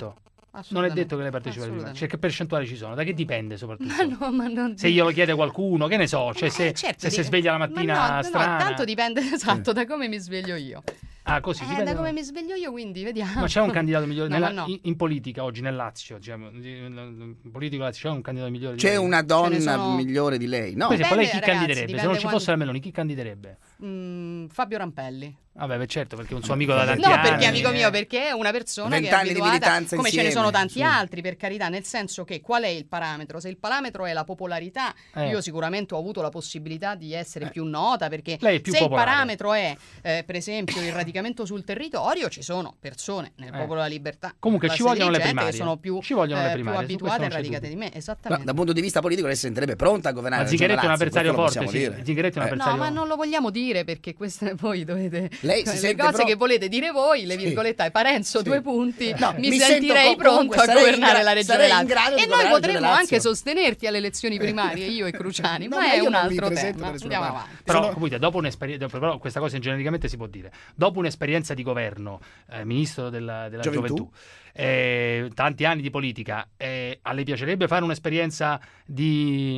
Non è detto che lei partecipa alle primarie. Cioè, che percentuali ci sono? Da che dipende soprattutto? Ma non... Se glielo chiede qualcuno, che ne so, cioè se si sveglia la mattina strana. No, tanto dipende, esatto, da come mi sveglio io. Ah, così da come mi sveglio io, quindi vediamo. Ma c'è un candidato migliore in politica oggi nel Lazio, diciamo, in politico Lazio c'è un candidato migliore di lei? C'è una donna migliore di lei? No. Per esempio, lei chi candiderebbe? Se non ci fosse la Meloni, chi candiderebbe? Fabio Rampelli. Vabbè, certo, perché è un suo amico da tanti anni. No, perché è amico mio, perché è una persona che è abituata, come insieme, ce ne sono tanti altri, per carità, nel senso che qual è il parametro? Se il parametro è la popolarità, io sicuramente ho avuto la possibilità di essere più nota, perché se popolare. Il parametro è, per esempio, il radicamento sul territorio, ci sono persone nel Popolo della Libertà. Comunque ci vogliono le primarie. Che sono più abituate e radicate di me, esattamente. No, dal punto di vista politico lei si sentirebbe pronta a governare. Ma Zingaretti è un avversario forte, Zingaretti è un avversario. No, ma non lo vogliamo dire, perché queste voi dovete... Lei si sente cose che volete dire voi, le virgolette, Parenzo, 2 punti, mi sentirei pronto a governare la Regione Lazio. E noi potremmo anche sostenerti alle elezioni primarie, io e Cruciani, ma è un altro tema. Andiamo avanti. Però comunque, dopo un'esperienza, però questa cosa genericamente si può dire, dopo un'esperienza di governo, ministro della gioventù, tanti anni di politica, a lei piacerebbe fare un'esperienza di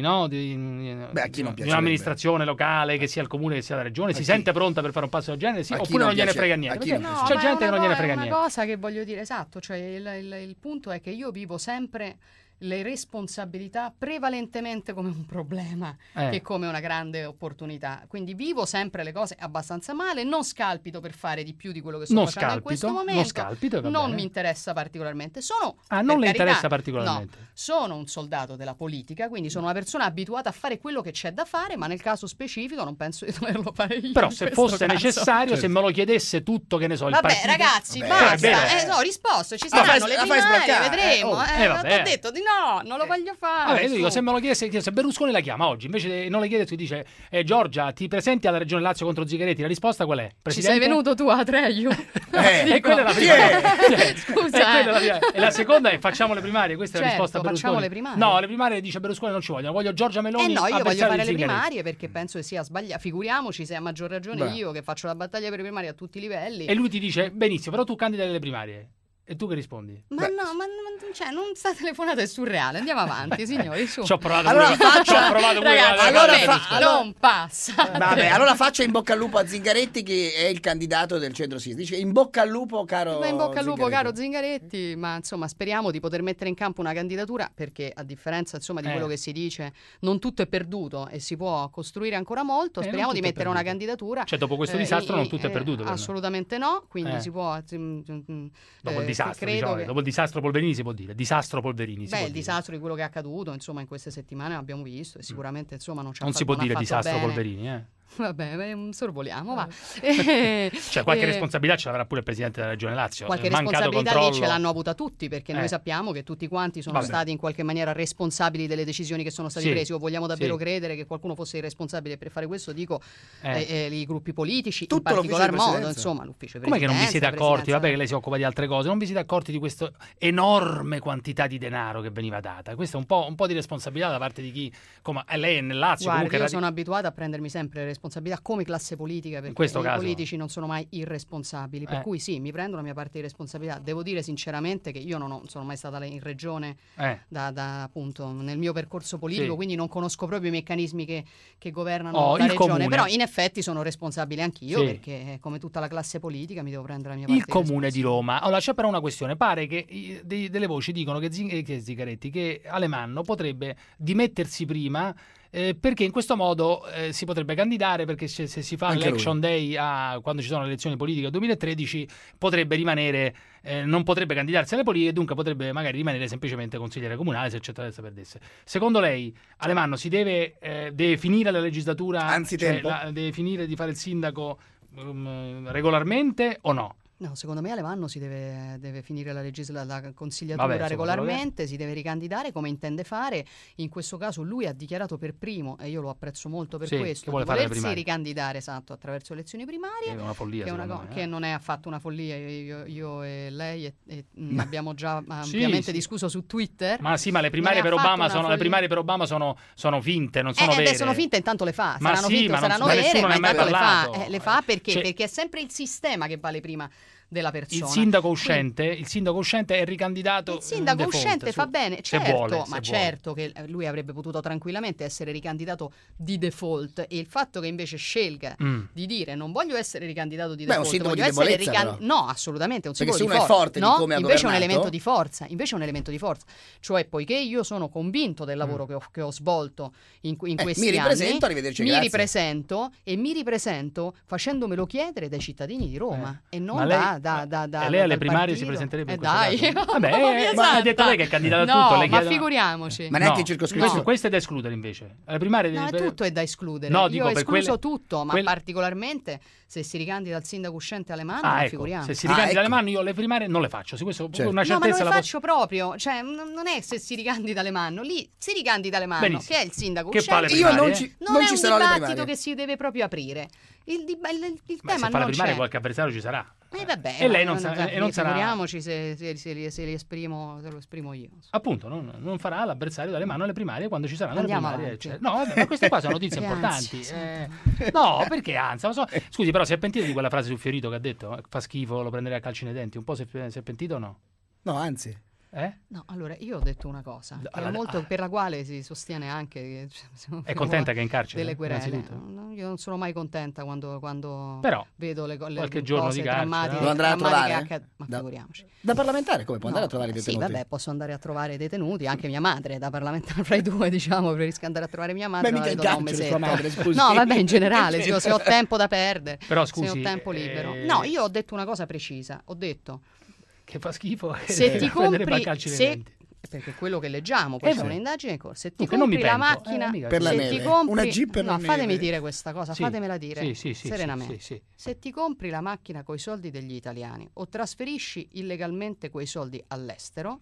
un'amministrazione locale, che sia il comune che sia la regione? Si sente pronta per fare un passo del genere? Sì, oppure non gliene frega niente? C'è gente che non gliene frega niente. È una cosa che voglio dire, esatto, cioè il punto è che io vivo sempre le responsabilità prevalentemente come un problema che come una grande opportunità. Quindi vivo sempre le cose abbastanza male, non scalpito per fare di più di quello che sto facendo in questo momento. Non mi interessa particolarmente. Non le interessa particolarmente? No, sono un soldato della politica, quindi sono una persona abituata a fare quello che c'è da fare, ma nel caso specifico non penso di doverlo fare io. Però se fosse necessario, se me lo chiedesse tutto, che ne so, il partito... ragazzi, basta. Ho risposto, ci saranno le primarie, vedremo. Ho detto di no, non lo voglio fare. Vabbè, io dico, se me lo chiedesse, se Berlusconi la chiama oggi, invece non le chiede, tu dice Giorgia, ti presenti alla Regione Lazio contro Zingaretti? La risposta qual è? Presidente? Ci sei venuto tu a Treio? E quella è la prima. Scusa. E la seconda è facciamo le primarie, questa è la risposta a Berlusconi. Facciamo le primarie. No, le primarie dice Berlusconi non ci voglio Giorgia Meloni. No, io voglio fare le primarie perché penso che sia sbagliato. Figuriamoci se a maggior ragione io che faccio la battaglia per le primarie a tutti i livelli. E lui ti dice benissimo, però tu candida alle primarie. E tu che rispondi? Ma non sta telefonata, è surreale. Andiamo avanti, signori. Su. Ci ho provato non passa. Vabbè, allora faccio in bocca al lupo a Zingaretti, che è il candidato del centro-sinistra. Dice in bocca al lupo, caro Zingaretti. Ma insomma, speriamo di poter mettere in campo una candidatura, perché a differenza di quello che si dice, non tutto è perduto e si può costruire ancora molto. Speriamo di mettere una candidatura. Cioè, dopo questo disastro non tutto è perduto. Assolutamente no. Quindi si può. Dopo il disastro, dopo il disastro Polverini si può dire. Disastro Polverini. Il disastro di quello che è accaduto, insomma, in queste settimane abbiamo visto e sicuramente non si può dire disastro Polverini, Vabbè, sorvoliamo, va. Cioè, qualche responsabilità ce l'avrà pure il presidente della Regione Lazio. Qualche responsabilità lì ce l'hanno avuta tutti, perché noi sappiamo che tutti quanti sono stati in qualche maniera responsabili delle decisioni che sono state prese. O vogliamo davvero credere che qualcuno fosse irresponsabile? Per fare questo dico i gruppi politici, in particolar modo, insomma, l'ufficio Come che non vi siete accorti? Vabbè, che lei si occupa di altre cose, non vi siete accorti di questa enorme quantità di denaro che veniva data? Questo è un po' di responsabilità da parte di chi, come lei è nel Lazio. Guarda, io sono abituata a prendermi sempre responsabilità come classe politica, perché i politici non sono mai irresponsabili, per cui sì, mi prendo la mia parte di responsabilità. Devo dire sinceramente che io non sono mai stata in regione da appunto nel mio percorso politico, quindi non conosco proprio i meccanismi che governano la regione, comune. Però in effetti sono responsabile anch'io, perché come tutta la classe politica mi devo prendere la mia parte. Il comune di Roma. Allora c'è però una questione, pare che delle voci dicono che Zingaretti, che Alemanno potrebbe dimettersi prima, perché in questo modo si potrebbe candidare, perché se si fa l'election day quando ci sono le elezioni politiche 2013 potrebbe rimanere, non potrebbe candidarsi alle politiche, dunque potrebbe magari rimanere semplicemente consigliere comunale se il centrodestra perdesse. Secondo lei Alemanno si deve finire la legislatura, deve finire di fare il sindaco regolarmente o no? No, secondo me Alemanno si deve finire la consigliatura regolarmente, si deve ricandidare come intende fare. In questo caso lui ha dichiarato per primo, e io lo apprezzo molto per questo, di volersi ricandidare attraverso elezioni primarie. È una follia, che non è affatto una follia. Io e lei abbiamo già ampiamente discusso su Twitter. Ma sì, ma le primarie per Obama sono finte, non sono vere. Sono finte, intanto le fa. Saranno finte o saranno vere, ma intanto le fa. Le fa perché è sempre il sistema che vale prima della persona. Il sindaco uscente è ricandidato. Il sindaco uscente fa bene, certo, ma certo vuole. che lui avrebbe potuto tranquillamente essere ricandidato di default, e il fatto che invece scelga di dire non voglio essere ricandidato di default, è un sintomo voglio di essere debolezza, no, assolutamente, è un simbolo perché di se uno è forte di come ha invece è un governato, elemento di forza, cioè poiché io sono convinto del lavoro che ho svolto in questi mi ripresento, anni, arrivederci, mi grazie. ripresento facendomelo chiedere dai cittadini di Roma e non Ma lei alle primarie si presenterebbe in questo caso? Vabbè, ma ha detto lei che è candidata a tutto. Ma figuriamoci. Ma neanche in circoscrizione. Questo è da escludere invece. Alle primarie tutto è da escludere. No, io ho escluso tutto, ma particolarmente se si ricandida il sindaco uscente alle mani, figuriamo. Se si ricandida alle mani, io le primarie non le faccio. Su questo una certezza ma non le faccio proprio. Cioè, non è se si ricandida alle mani, lì si ricandida alle mani, che è il sindaco uscente. Io non è ci un sarò alle dibattito primarie. che si deve proprio aprire. Il tema se fa le non primarie c'è. qualche avversario ci sarà. Vabbè, e lei non sarà. Figuriamoci se li esprimo io. Appunto, non farà l'avversario dalle mani alle primarie quando ci saranno Andiamo le primarie. avanti. No, vabbè, ma queste qua sono notizie importanti. No, perché ansia? Scusi, però si è pentito di quella frase su Fiorito che ha detto fa schifo, lo prenderei a calci nei denti. Un po' si è pentito o no? No, anzi. No, allora io ho detto una cosa per la quale si sostiene anche che è contenta che è in carcere delle querele. Io non sono mai contenta quando però, vedo le qualche giorno cose di carcere, drammatiche. Lo andrà a trovare? Ma figuriamoci. Da parlamentare come può andare a trovare i detenuti? Sì, vabbè, posso andare a trovare i detenuti, anche mia madre, da parlamentare fra i due, diciamo, preferisco andare a trovare mia madre. Mica in carcere sua madre, scusi. No, vabbè, in generale, se ho tempo da perdere, però scusi, se ho tempo libero. No, io ho detto una cosa precisa, ho detto che fa schifo se ti compri perché è quello che leggiamo, poi c'è un'indagine, se ti che compri la macchina per la neve. Ti compri, una Jeep per la fatemi neve. dire questa cosa, fatemela dire serenamente. Sì. Se ti compri la macchina coi soldi degli italiani o trasferisci illegalmente quei soldi all'estero,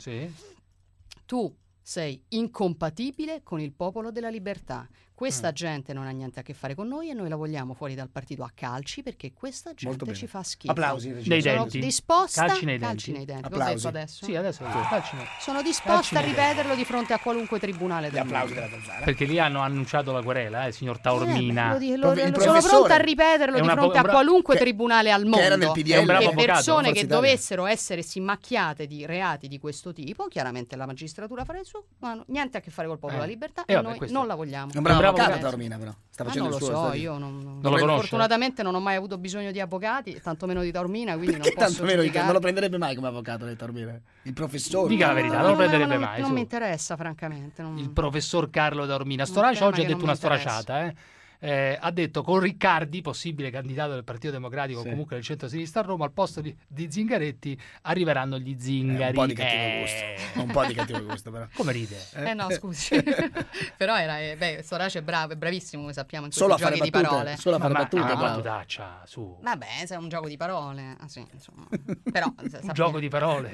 tu sei incompatibile con il popolo della libertà. Questa gente non ha niente a che fare con noi e noi la vogliamo fuori dal partito a calci, perché questa gente ci fa schifo. Applausi. Nei sono denti. disposta Calci nei denti. Cosa ho detto adesso? Sì, adesso calci. Sono disposta a ripeterlo di fronte a qualunque tribunale del mondo. Perché lì hanno annunciato la querela, il signor Taormina. Sono pronta a ripeterlo di fronte a qualunque tribunale al mondo. Che era nel PDL. Che persone che dovessero essere macchiate di reati di questo tipo, chiaramente la magistratura farà il suo, ma hanno niente a che fare col popolo della libertà e noi non la vogliamo. È un bravo avvocato Taormina, però. Sta facendo non il lo suo. so, io non lo conosco. Fortunatamente non ho mai avuto bisogno di avvocati, tantomeno di Taormina, quindi perché non posso giudicare. Non lo prenderebbe mai come avvocato lei Taormina? Il professore. Dica la verità, non lo prenderebbe mai. Non mi interessa, francamente. Il professor Carlo Taormina. Storace oggi ha detto una storacciata, ha detto con Riccardi, possibile candidato del Partito Democratico o comunque del centro-sinistra a Roma, al posto di Zingaretti arriveranno gli zingari. Un po' di cattivo gusto. Un po' di cattivo gusto, però. Come ride? No, scusi. Però Storace è bravo, è bravissimo, come sappiamo, in questi giochi di parole. Solo a fare battute, una battutaccia, su. Vabbè, è un gioco di parole. Sì, insomma. Però, un gioco di parole.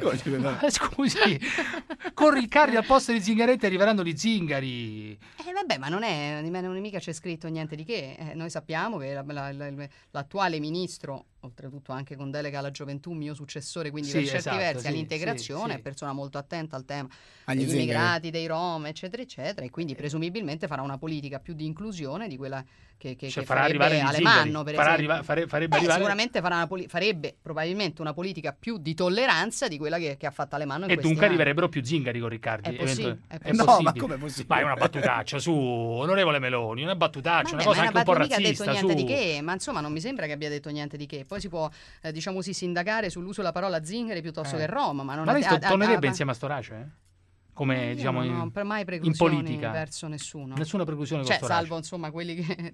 Scusi, con Riccardi al posto di Zingaretti arriveranno gli zingari. Vabbè, ma non mica c'è scritto niente di che. Noi sappiamo che l'attuale ministro, oltretutto anche con delega alla gioventù, mio successore, quindi per certi versi all'integrazione, è persona molto attenta al tema degli immigrati, dei Rom, eccetera, eccetera, e quindi presumibilmente farà una politica più di inclusione di quella che farà arrivare Alemanno, per esempio. Farebbe arrivare... Sicuramente farebbe probabilmente una politica più di tolleranza di quella che ha fatto Alemanno in e questi dunque anni. arriverebbero più zingari con Riccardi. È possibile. No, ma come è possibile? Vai, una battutaccia, su, onorevole Meloni, una battutaccia, una cosa anche un po' razzista, non ha detto niente su. di che, ma insomma non mi sembra che abbia detto niente di che. Poi si può, diciamo così, sindacare sull'uso della parola zingari piuttosto che Roma, ma non lei tornerebbe insieme a Storace? Come diciamo non per mai in politica verso nessuno. Nessuna preclusione con Storace. Salvo insomma quelli che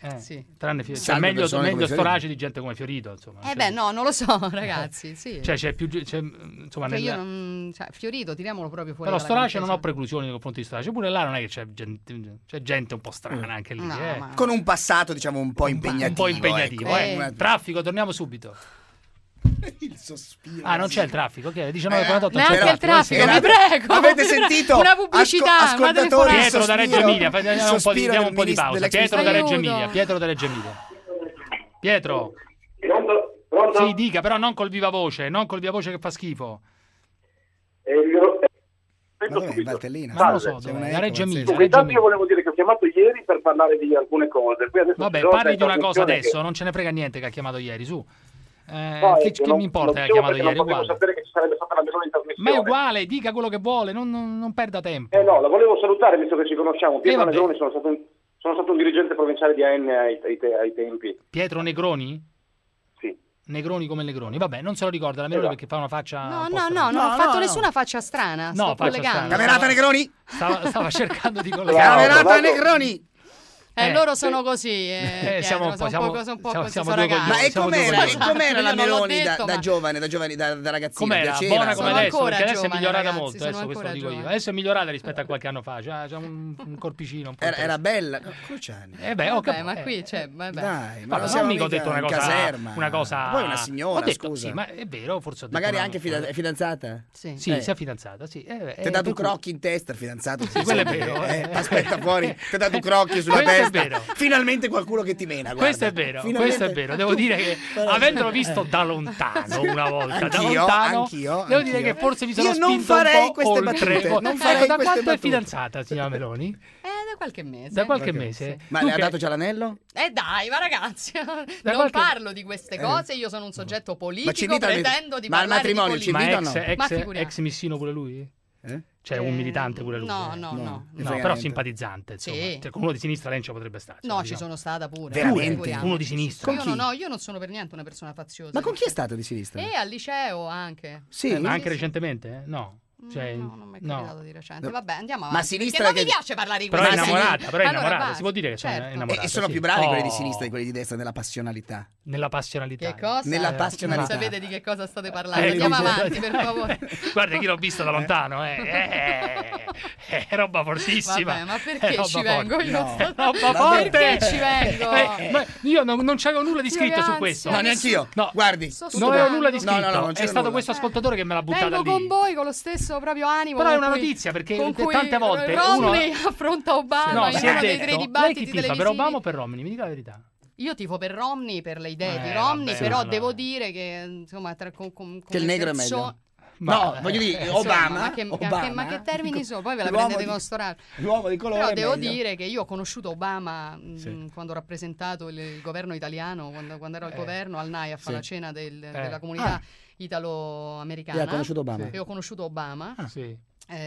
tranne meglio Storace di gente come Fiorito, insomma. No, non lo so, ragazzi, sì. Cioè c'è insomma Fiorito tiriamolo proprio fuori. Però Storace non ho preclusioni nei confronti di Storace, pure là non è che c'è gente un po' strana anche lì, con un passato diciamo un po' impegnativo. Traffico, torniamo subito. Il sospiro. Non c'è il traffico, che 19:48 neanche il traffico, vi prego. Avete sentito? Una pubblicità, ascoltatori, Pietro da Reggio Emilia, diamo un po' di pausa. Pietro da Reggio Emilia. Pietro. Pronto? Sì, dica, però non col viva voce che fa schifo. Ma dov'è? Valtellina? Non lo so, da Reggio Emilia. Intanto io volevo dire che ho chiamato ieri per parlare di alcune cose. Vabbè, parli di una cosa adesso, non ce ne frega niente che ha chiamato ieri, su. Che mi importa che ha chiamato ieri? Non potevo sapere che ci sarebbe stata la Meloni in trasmissione. Ma è uguale, dica quello che vuole, non perda tempo. No, la volevo salutare visto che ci conosciamo. Pietro Negroni, sono stato un dirigente provinciale di AN ai tempi. Pietro Negroni? Sì. Negroni come Negroni. Vabbè, non se lo ricorda la Meloni perché fa una faccia... No, non ho fatto nessuna faccia strana. No, sto collegando. Camerata Negroni? Stava cercando di collegare. Camerata Negroni! Loro sono così, siamo un po' così, sono due ragazzi. Ma e com'era la Meloni detto, da giovane, da ragazzina? Com'era? Piaceva? Buona come adesso, perché adesso è giovane, migliorata ragazzi, molto, sono adesso questo lo dico ancora io. Adesso è migliorata rispetto a qualche anno fa, c'ha un corpicino un po'. Era bella. Cruciani. Ma qui c'è, Dai, ma non non mica ho detto una cosa. Poi una signora, detto, scusa. Sì, ma è vero, forse ho detto magari anche è fidanzata? Sì, si è fidanzata, sì. Ti ha dato un crocchio in testa il fidanzato? Sì, quello è vero. Aspetta fuori, ti ha dato un crocchio sulla testa. Finalmente qualcuno che ti mena, guarda. Questo è vero. Devo dire che avendolo visto da lontano una volta, anch'io, devo dire che forse mi sono spinto non farei un po' queste oltre. battute. Non farei da queste quanto è battute. fidanzata, signora Meloni? Da qualche mese. Da qualche mese. Sì. Ma le ha dato già l'anello? Dai, ma ragazzi, non parlo di queste cose, io sono un soggetto politico, pretendo di parlare di politica. Ma al matrimonio ci invitano? Ex Missino pure lui? Cioè un militante pure lui? No, però simpatizzante, insomma. Sì. Cioè, con uno di sinistra lei non ci potrebbe stare. No, ci sono stata pure. Veramente? Uno di sinistra? Io non sono per niente una persona faziosa. Ma con chi è stato di sinistra? Al liceo anche. Sì? Ma anche recentemente? No. Cioè, no, non mi è capitato di recente. Vabbè, andiamo avanti. Ma sinistra non mi piace parlare di questo. Però è innamorata, si può dire che sono innamorata. E sono più bravi quelli di sinistra di quelli di destra nella passionalità. Nella passionalità. Che cosa? Nella passionalità. Non sapete di che cosa state parlando. Andiamo avanti, per favore. Guarda, chi l'ho visto da lontano, è roba fortissima. Vabbè, ma perché ci vengo? Io roba forte. Perché ci vengo? Io non c'avevo nulla di scritto su questo. No, neanche io. No, guardi. Non avevo nulla di scritto. No, è stato questo ascoltatore che me l'ha buttata lì. Vengo con voi con lo stesso proprio animo. Però è una notizia perché tante volte Romney affronta Obama in uno dei tre dibattiti televisivi. Per Obama o per Romney? Mi dica la verità. Io tifo per Romney, per le idee di Romney, però devo dire che insomma che il negro è meglio. No, voglio dire, Obama. Ma che termini sono? Poi ve la prendete con sto raggio. L'uomo di colore. Però devo dire che io ho conosciuto Obama quando ho rappresentato il governo italiano, quando ero al governo, al NAIAF, alla cena della comunità italo-americana. E ha conosciuto Obama. E ho conosciuto Obama. Sì.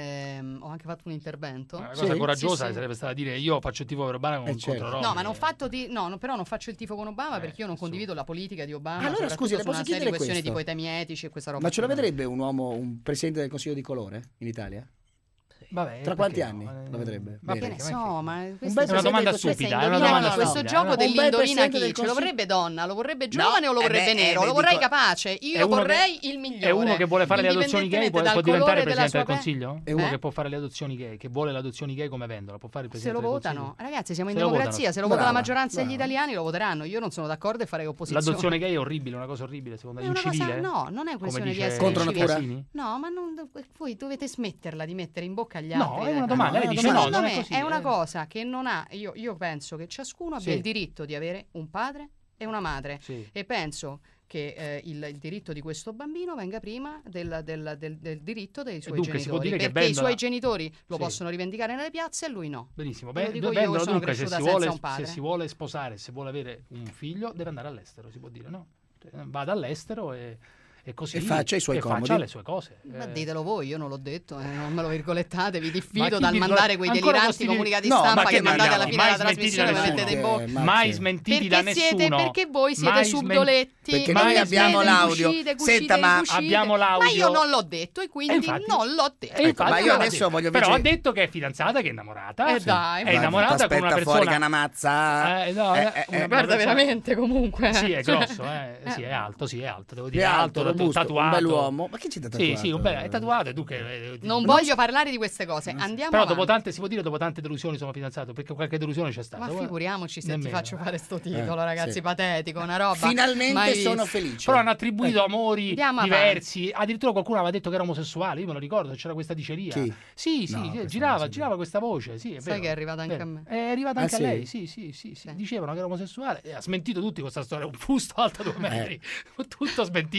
Ho anche fatto un intervento. Una cosa coraggiosa sarebbe stata dire io faccio il tifo per Obama contro Romney. No, ma non fatto però non faccio il tifo con Obama perché io non condivido la politica di Obama. Allora scusi, le posso chiedere questioni questo? tipo i temi etici e questa roba. Ma ce lo vedrebbe un presidente del Consiglio di colore in Italia? Vabbè, tra quanti anni lo vedrebbe? Ma che ne so, ma è una domanda stupida. Questo gioco dell'indovina chi ce lo vorrebbe donna, lo vorrebbe giovane o lo vorrebbe nero? Lo vorrei capace. Io vorrei il migliore. È uno che vuole fare le adozioni gay, può diventare presidente del Consiglio? È uno che può fare le adozioni gay, che vuole le adozioni gay come vendola, può fare il presidente del Consiglio. Se lo votano, ragazzi, siamo in democrazia, se lo vota la maggioranza degli italiani lo voteranno. Io non sono d'accordo e farei opposizione. L'adozione gay è orribile, una cosa orribile, secondo me, incivile. No, non è questione di essere contro natura. No, ma voi dovete smetterla di mettere in bocca agli altri. No, è una domanda. Lei dice no, non è così. È una cosa che non ha. Io penso che ciascuno abbia il diritto di avere un padre e una madre. E penso che il diritto di questo bambino venga prima del diritto dei suoi genitori. Perché i suoi genitori lo possono rivendicare nelle piazze e lui no. Benissimo. Vendola dunque, se si vuole sposare, se vuole avere un figlio, deve andare all'estero, si può dire, no? Vada all'estero e così faccia i suoi comodi, faccia le sue cose. Ma ditelo voi, io non l'ho detto, non me lo virgolettate, vi diffido dal mandare quei deliranti comunicati stampa che mandate alla fine della trasmissione e mettete in bocca. Mai smentiti da nessuno. Perché voi siete subdoletti. Perché noi abbiamo l'audio. Senta, ma abbiamo l'audio. Ma io non l'ho detto e quindi non l'ho detto. Ma io adesso voglio vedere. Però ha detto che è fidanzata, che è innamorata. È innamorata con una persona. Fuori che è una mazza. Guarda veramente comunque. Sì, è grosso, sì, è alto, devo dire, alto, tatuato. Un bell'uomo. Ma che c'è da tatuato? Sì, è tatuato e tu che non voglio parlare di queste cose. Andiamo però avanti. si può dire dopo tante delusioni sono fidanzato, perché qualche delusione c'è stata. Ma figuriamoci se ti faccio fare sto titolo, ragazzi, patetico, una roba. Finalmente sono felice. Però hanno attribuito amori diversi. Addirittura qualcuno aveva detto che era omosessuale, io me lo ricordo, c'era questa diceria. Sì, girava questa voce, sì, è sai che è arrivata anche a me. È arrivata anche a lei, sì. Dicevano che era omosessuale e ha smentito tutti questa storia, un fusto alto 2 metri. Tutto smentito.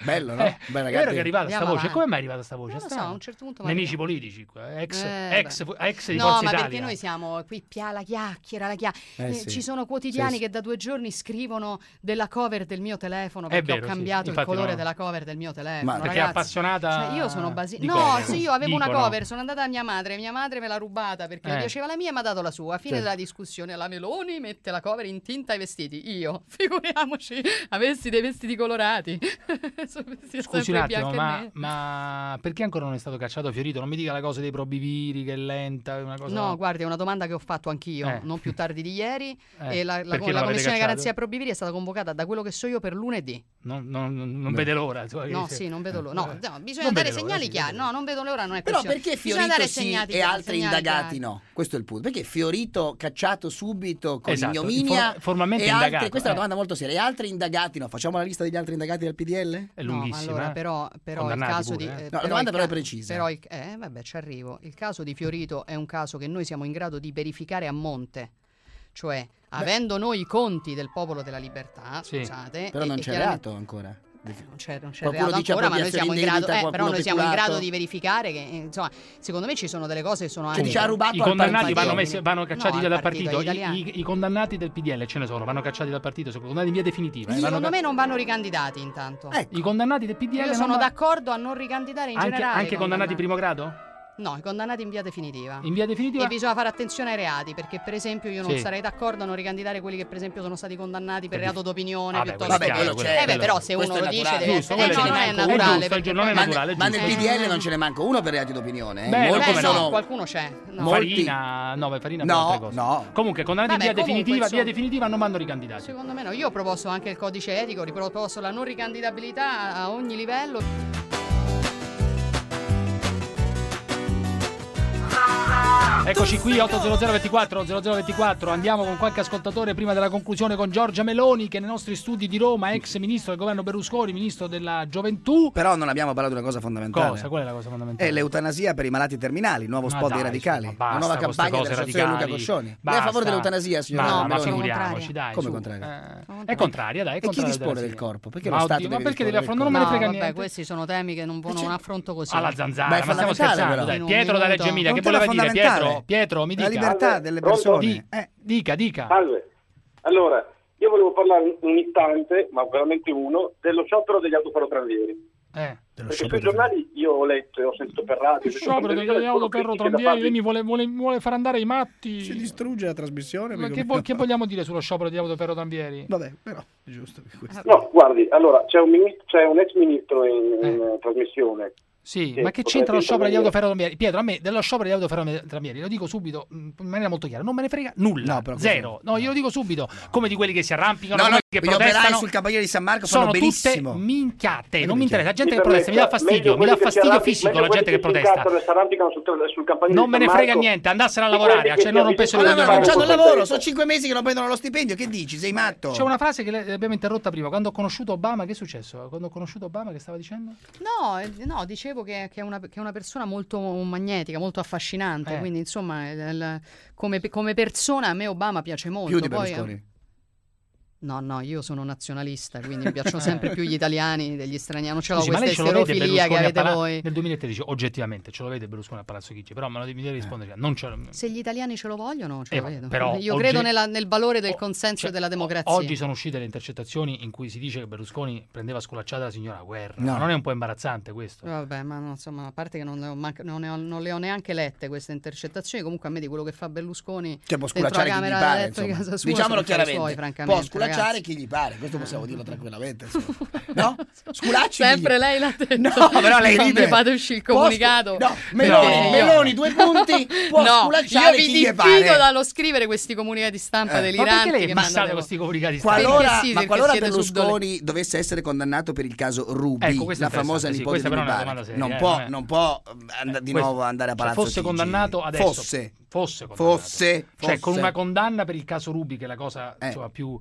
Bello, no? È vero che è arrivata sta voce. Come mai è arrivata sta voce? Non lo so, a un certo punto nemici politici, ex di no, Forza Italia. ma perché noi siamo qui la chiacchiera. Sì. Ci sono quotidiani che da 2 giorni scrivono della cover del mio telefono perché ho cambiato il colore della cover del mio telefono. Ma perché è appassionata? Cioè, io sono io avevo una cover, sono andata da mia madre me l'ha rubata perché le piaceva la mia e mi ha dato la sua. A fine della discussione, la Meloni mette la cover in tinta ai vestiti. Io, figuriamoci, avessi dei vestiti colorati. Scusi un attimo, ma perché ancora non è stato cacciato Fiorito? Non mi dica la cosa dei probiviri che è lenta, una cosa. No, guardi, è una domanda che ho fatto anch'io, non più tardi di ieri, e la commissione garanzia probiviri è stata convocata, da quello che so io, per lunedì. Non vede l'ora. No, sì, non vedo l'ora. No, bisogna dare segnali chiari. No, non vedo l'ora, non è però questione. Perché Fiorito sì e altri indagati no? Questo è il punto. Perché Fiorito cacciato subito con ignominia formalmente e indagato. Questa è una domanda molto seria. E altri indagati no? Facciamo la lista degli altri indagati del PDL? È lunghissima. Allora, però il caso di la domanda però è precisa. Però vabbè, ci arrivo. Il caso di Fiorito è un caso che noi siamo in grado di verificare a monte. Cioè, avendo noi i conti del Popolo della Libertà, scusate, però non c'è reato ancora. Non c'è reato ancora, ma noi siamo in grado, però noi siamo in grado di verificare che, insomma, secondo me ci sono delle cose che sono anche ci ha rubato i condannati vanno cacciati dal partito. I condannati del PDL ce ne sono, vanno cacciati dal partito, sono condannati in via definitiva. Secondo me non vanno ricandidati intanto. I condannati del PDL io sono d'accordo a non ricandidare in generale. Anche condannati primo grado? No, i condannati in via definitiva. In via definitiva? E bisogna fare attenzione ai reati, perché per esempio io non sarei d'accordo a non ricandidare quelli che per esempio sono stati condannati per reato d'opinione piuttosto che... però se uno lo dice deve essere... non è naturale. Non è naturale. Ma nel PDL non ce n'è manco uno per reati d'opinione. Qualcuno c'è. Farina no. Comunque condannati in via definitiva non vanno ricandidati. Secondo me no. Io ho proposto anche il codice etico, riproposto la non ricandidabilità a ogni livello. Eccoci qui, 80024 andiamo con qualche ascoltatore prima della conclusione con Giorgia Meloni, che nei nostri studi di Roma, ex ministro del governo Berlusconi, ministro della gioventù. Però non abbiamo parlato di una cosa fondamentale. Cosa? Qual è la cosa fondamentale? È l'eutanasia per i malati terminali, il nuovo spot dei radicali, la nuova campagna dell'associazione Luca Coscioni. Lei è a favore dell'eutanasia, signora? Ma figuriamoci, dai. Come contraria? È contraria, dai. E chi dispone del corpo? Perché lo Stato deve perché disporre del corpo? Non me ne frega niente. Questi sono temi che non affronto così. Alla zanzara, ma stiamo scherzando, dai. Pietro da Reggio Emilia, che voleva dire Pietro, mi dica. La libertà delle persone. Dica. Salve. Allora, io volevo parlare un istante, ma veramente uno, dello sciopero degli autoferrotranvieri. Perché sui giornali io ho letto e ho sentito per radio. Il sciopero degli autoferrotranvieri, lei mi vuole far andare i matti. Si distrugge la trasmissione. Ma che vogliamo dire sullo sciopero degli autoferrotranvieri? Vabbè, però è giusto che questo. No, guardi, allora c'è un ex ministro in trasmissione. Sì, ma che c'entra lo sciopero degli autoferrovieri? Pietro, a me dello sciopero degli autoferrovieri lo dico subito in maniera molto chiara, non me ne frega nulla, zero. No, io lo dico subito, come di quelli che si arrampicano, che protestano. Sul Campanile di San Marco sono tutte minchiate, non mi interessa, la gente che protesta mi dà fastidio fisico la gente che protesta. Non me ne frega niente, andassero a lavorare, cioè non rompessero le non c'hanno lavoro, sono 5 mesi che non prendono lo stipendio, che dici? Sei matto? C'è una frase che abbiamo interrotta prima, quando ho conosciuto Obama, che è successo? Quando ho conosciuto Obama, che stava dicendo? No, dicevo che è una persona molto magnetica, molto affascinante, quindi insomma come persona a me Obama piace molto. Più di Berlusconi. No, io sono nazionalista, quindi mi piacciono sempre più gli italiani degli stranieri. Non ce l'ho questa esterofilia che avete voi. Nel 2013, oggettivamente, ce lo vede Berlusconi a Palazzo Chigi, però me lo devi rispondere. Se gli italiani ce lo vogliono, ce lo vedo. Però io credo nel valore del consenso e della democrazia. Oggi sono uscite le intercettazioni in cui si dice che Berlusconi prendeva sculacciata la signora Guerra. No. Ma non è un po' imbarazzante questo? Vabbè, ma insomma, a parte che non le ho neanche lette queste intercettazioni, comunque a me di quello che fa Berlusconi può sculacciare chi gli pare, diciamolo chiaramente, può sculacciare chi gli pare, questo possiamo dirlo tranquillamente, no? Sculacci sempre lei l'ha detto. No, però lei ride. Non fate uscire il comunicato. Meloni 2 punti, può sculacciare chi gli pare. Io vi diffido dallo scrivere questi comunicati stampa deliranti. Ma perché lei mandate questi comunicati stampa? Qualora Berlusconi dovesse essere condannato per il caso Ruby, la famosa nipote di Mubarak, non può di nuovo andare a Palazzo Chigi. Fosse condannato adesso. Fosse. Cioè con una condanna per il caso Ruby, che è la cosa più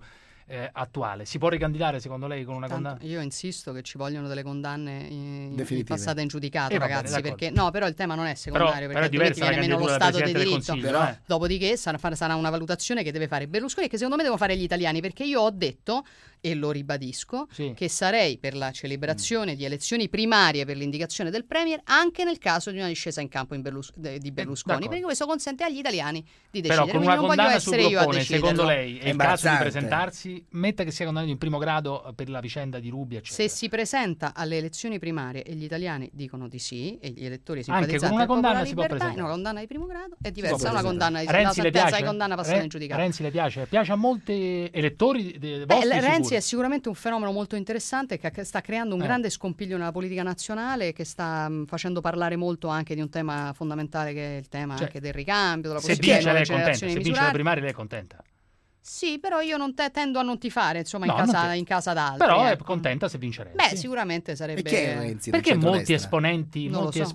attuale. Si può ricandidare secondo lei con una condanna? Io insisto che ci vogliono delle condanne passate in giudicato, va bene, ragazzi, d'accordo. perché no, però il tema non è secondario, però è perché altrimenti diversa viene la meno lo candidatura Stato di del diritto. Consiglio, Dopodiché sarà una valutazione che deve fare Berlusconi e che secondo me devono fare gli italiani, perché io ho detto, e lo ribadisco, che sarei per la celebrazione di elezioni primarie per l'indicazione del Premier anche nel caso di una discesa in campo di Berlusconi, perché questo consente agli italiani di decidere. Però con una non voglio condanna sul essere io a groppone, deciderlo. secondo lei è il caso di imbarazzante. presentarsi? Metta che sia condannato in primo grado per la vicenda di Ruby, eccetera. Se si presenta alle elezioni primarie e gli italiani dicono di sì, e gli elettori Anche simpatizzanti con una del Popolo condanna della si può Libertà, presentare. una condanna di primo grado è Si diversa può da una presentare. condanna di Renzi le sentenza piace? di condanna passata in giudicato. Renzi le piace? Piace a molti elettori vostri? Renzi sicuro? è sicuramente un fenomeno molto interessante che sta creando un grande scompiglio nella politica nazionale, che sta facendo parlare molto anche di un tema fondamentale, che è il tema anche del ricambio, della Se possibilità vince di lei è nuove contenta, generazioni se vince la misurate. primaria lei è contenta. Sì, però io non tendo a non tifare, insomma, No, in casa d'altri. Però è ecco. contenta se vince Renzi. Beh, sicuramente sarebbe... E chi è Renzi? Perché molti esponenti, Non lo so.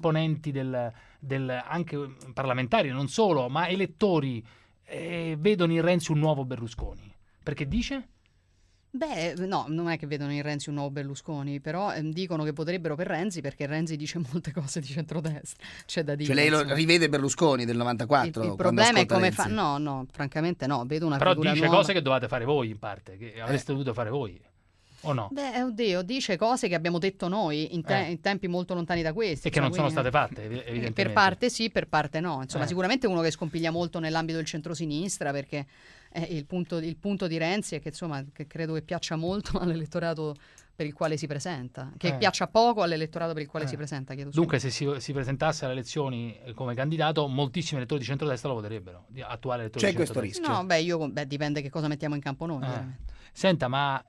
anche parlamentari, non solo, ma elettori vedono in Renzi un nuovo Berlusconi? Perché dice? Beh, no, non è che vedono in Renzi un nuovo Berlusconi, però dicono che potrebbero per Renzi, perché Renzi dice molte cose di centrodestra. C'è da dire. Cioè lei lo insomma. rivede Berlusconi del 94? Il problema è come fa... No, francamente no, vedo una Però figura dice nuova. cose che dovete fare voi in parte, che avreste dovuto fare voi. O no? Beh, oddio, dice cose che abbiamo detto noi in tempi molto lontani da questi. E che non sono quindi- state fatte, evidentemente. Per parte sì, per parte no. Insomma, Eh. sicuramente uno che scompiglia molto nell'ambito del centrosinistra, perché il punto di Renzi è che, insomma, che credo che piaccia molto all'elettorato per il quale si presenta, che piaccia poco all'elettorato per il quale si presenta. Chiedo scusa. Dunque, se si presentasse alle elezioni come candidato, moltissimi elettori di centrodestra lo voterebbero, attuali elettori di centrodestra. No, beh, dipende che cosa mettiamo in campo noi. veramente. Senta, ma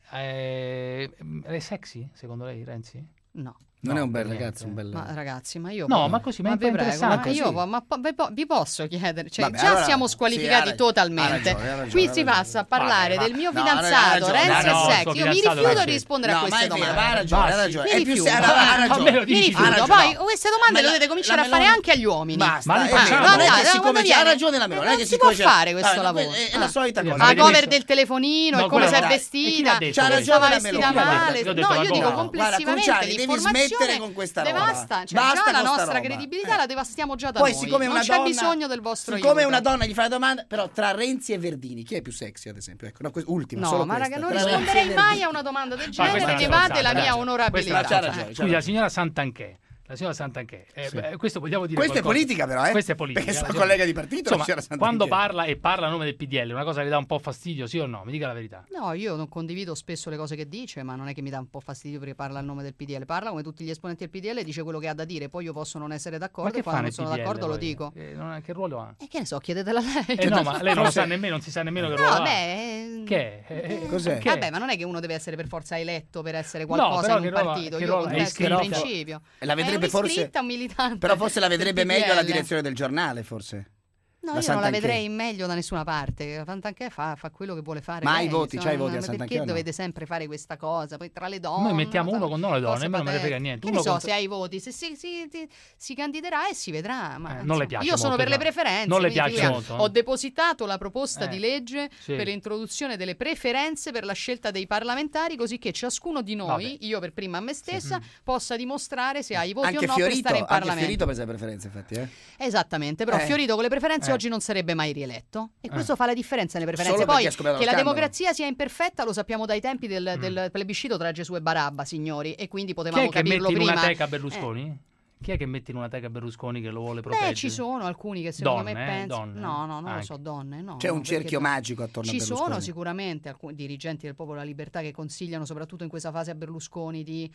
è sexy secondo lei Renzi? No. Non è un bel per niente. ragazzo, un bel... Ma ragazzi, ma io... No, ma così, ma è un po' vi prego, interessante. ma io Sì. vi posso chiedere, cioè, Vabbè, già allora, siamo squalificati sì, totalmente. ha ragione, Qui si passa a parlare Vabbè, del mio no, fidanzato, ha Renzi ragione. e No, sex. suo Io mi fidanzato rifiuto Renzi. di rispondere a No, queste ma è vero, domande. ha ragione, ha ragione. Mi È più rifiuto. ha ragione. Me lo dici Mi tu. rifiuto. Ha Poi ragione. queste domande le dovete cominciare a fare anche agli uomini. Basta, Ma li è vero, facciamo. non è Dai, che siccome guarda, c'ha ragione la mia, non è non che si può siccome c'ha- fare questo Ah, lavoro. È la solita Sì, cosa. La avete cover visto? del telefonino No, e come quello si è no. vestita, E chi l'ha detto C'ha questo? ragione stava la vestita Meloni. male. Io ho detto No, la io dico cosa. complessivamente Cominciare, devi l'informazione smettere con questa roba. devasta, cioè Basta già la con sta nostra roba. credibilità la devastiamo già da Poi noi. siccome Non una c'è donna, bisogno del vostro siccome aiuto. una donna gli fa la domanda, però tra Renzi e Verdini chi è più sexy ad esempio? Ecco, no, ultima, No, solo ma questa. raga, non Tra Renzi e risponderei mai Verdini. a una domanda del Ma genere questa è perché una evade la stronzata, mia dai. onorabilità. Questa c'ha ragione. Scusi, la signora Santanchè. La signora Santanchè. Questo vogliamo dire Questa è qualcosa? politica però, Questa è politica. Perché la sono signora- collega di partito, la Insomma, signora Santanchè. quando parla e parla a nome del PDL, una cosa le dà un po' fastidio, sì o no? Mi dica la verità. No, io non condivido spesso le cose che dice, ma non è che mi dà un po' fastidio perché parla a nome del PDL. Parla come tutti gli esponenti del PDL, dice quello che ha da dire, poi io posso non essere Ma d'accordo che e quando fa non sono nel PDL d'accordo lo poi? dico. Che ruolo ha? E che ne so, chiedetela a lei. No, ma lei non lo sa nemmeno, non si sa nemmeno che ruolo No, ha. beh, Che è? Cos'è? Che è? vabbè, ma non è che uno deve essere per forza eletto per essere No, qualcosa però in un che ruolo- partito. che Io ruolo- è contesto il iscritto? principio. La vedrebbe È forse un'iscritta, un militante. Però forse la vedrebbe del meglio alla PDL. direzione del giornale, forse. No, La io non la Santanchè. vedrei meglio da nessuna parte. Santanchè fa quello che vuole fare. Ma lei, i voti, c'hai i voti a ma Santanchè perché o no? dovete sempre fare questa cosa? Poi tra le donne. Noi mettiamo no, uno con noi le donne, cose a me non me ne frega patetiche. niente. Che Uno ne so contro- se hai i voti, se si candiderà e si vedrà. Ma, non le insomma, piace io sono molto, per le però. preferenze. Non le mi piace figura. molto, eh? Ho depositato la proposta di legge sì. per l'introduzione delle preferenze per la scelta dei parlamentari, così che ciascuno di noi, io per prima a me stessa, possa dimostrare se ha i voti Anche o no per stare in Fiorito Parlamento. ha preso le preferenze, infatti, eh? Esattamente, però Fiorito con le preferenze oggi non sarebbe mai rieletto e questo fa la differenza nelle preferenze. Solo perché Poi ha scoperto che lo la scandalo. democrazia sia imperfetta lo sappiamo dai tempi del plebiscito tra Gesù e Barabba, signori, e quindi Chi potevamo è che capirlo mette in prima. una teca Berlusconi? Chi è che mette in una teca Berlusconi che lo vuole proteggere? Beh, ci sono alcuni che secondo Donne, me pensano. donne? No, non lo Anche. so, donne. No, C'è no, un perché cerchio magico attorno a Ci Berlusconi. sono sicuramente alcuni dirigenti del Popolo della Libertà che consigliano, soprattutto in questa fase a Berlusconi, di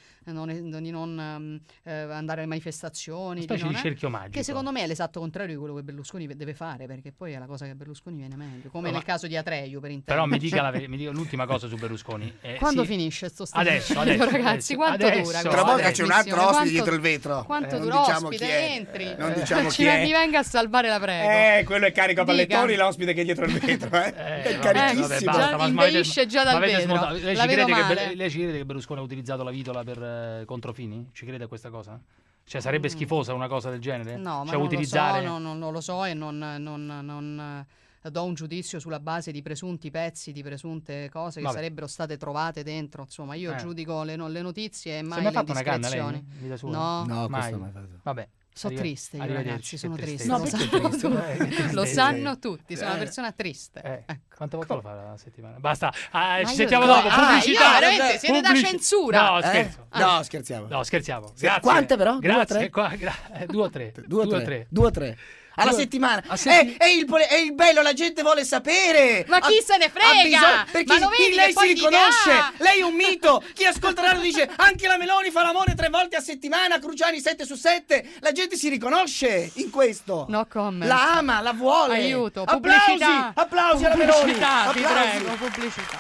non andare alle manifestazioni. Una specie non di cerchio magico. Che secondo me è l'esatto contrario di quello che Berlusconi deve fare, perché poi è la cosa che a Berlusconi viene meglio. Come No, nel caso di Atreju, per intendere. Però mi dica, mi dica l'ultima cosa su Berlusconi. Quando sì. finisce sto Adesso, ragazzi, quanto adesso. dura? Tra poco c'è un altro Quanto- ospite dietro il vetro. Quanto Non dura? diciamo Ospite, chi è. entri. Non diciamo chi è. Mi venga a salvare la prego. Quello è carico a Dica. pallettoni, l'ospite che è dietro il vetro, è carichissimo. vabbè, basta, ma inveisce già dal avete vetro. smontato. Lei La ci vedo crede male. lei ci crede che Berlusconi ha utilizzato la vitola per contro Fini? Ci crede a questa cosa? Cioè sarebbe schifosa una cosa del genere? No, ma cioè, non utilizzare... lo so, non lo so e non do un giudizio sulla base di presunti pezzi, di presunte cose che sarebbero state trovate dentro. Insomma, io giudico le notizie e mai le indiscrezioni. No, mai. Vabbè. Sono triste, io, ragazzi, sono triste. No, lo sanno tutti, sono una persona triste. Ecco. Quante volte lo fa la settimana? Basta, ci sentiamo dopo. Pubblicità. Veramente, siete da censura. No, scherzo. No, scherziamo. No, scherziamo. Grazie. Quante però? Grazie. 2 o 3. 2 o 3. Alla settimana. È il bello, la gente vuole sapere. Ma chi se ne frega? Perché lei si riconosce. Lei è un mito. Chi ascolterà lo dice: anche la Meloni fa l'amore 3 volte a settimana, Cruciani 7 su 7. La gente si riconosce in questo. No comment. La ama, la vuole. Aiuto, pubblicità. Applausi alla Meloni. Pubblicità, ti prego, pubblicità.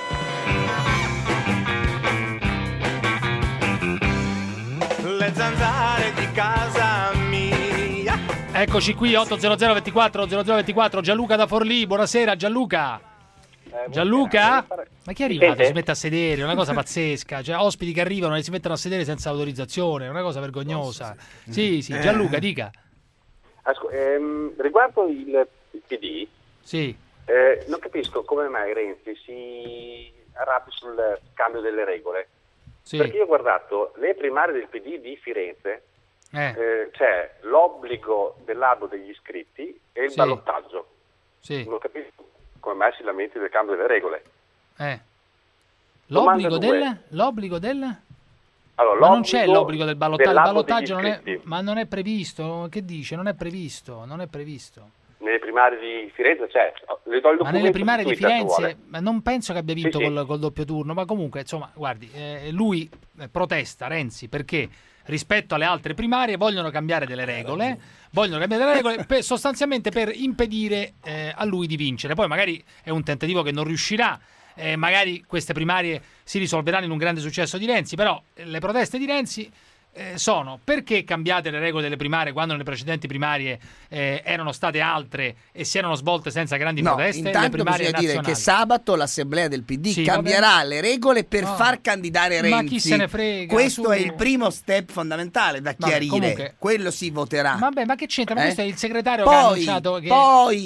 Le zanzare di casa mia. Eccoci qui, 800 24 0024, Gianluca da Forlì. Buonasera Gianluca. Gianluca? Ma chi è arrivato? Si mette a sedere, è una cosa pazzesca. Cioè, ospiti che arrivano e si mettono a sedere senza autorizzazione, è una cosa vergognosa. Sì, Gianluca, dica. Riguardo il PD, sì. Non capisco come mai Renzi si arrabbi sul cambio delle regole. Sì. Perché io ho guardato le primarie del PD di Firenze, c'è l'obbligo dell'albo degli iscritti e il ballottaggio. Sì. Non capisco come mai si lamenti del cambio delle regole. L'obbligo del? Allora, ma non c'è l'obbligo del ballottaggio. Il ballottaggio non è previsto. Che dice? Non è previsto. Nelle primarie di Firenze c'è. Ma nelle primarie di Firenze non penso che abbia vinto col doppio turno. Ma comunque, insomma, guardi, lui protesta, Renzi, perché rispetto alle altre primarie vogliono cambiare delle regole, sostanzialmente per impedire a lui di vincere. Poi magari è un tentativo che non riuscirà, magari queste primarie si risolveranno in un grande successo di Renzi, però le proteste di Renzi sono: perché cambiate le regole delle primarie quando nelle precedenti primarie erano state altre e si erano svolte senza grandi proteste? Intanto le primarie bisogna dire che sabato l'assemblea del PD cambierà le regole per far candidare Renzi. Ma chi se ne frega? Questo è il primo step fondamentale da chiarire. Comunque, quello si voterà. Vabbè, ma che c'entra? Ma questo è il segretario che ha annunciato che...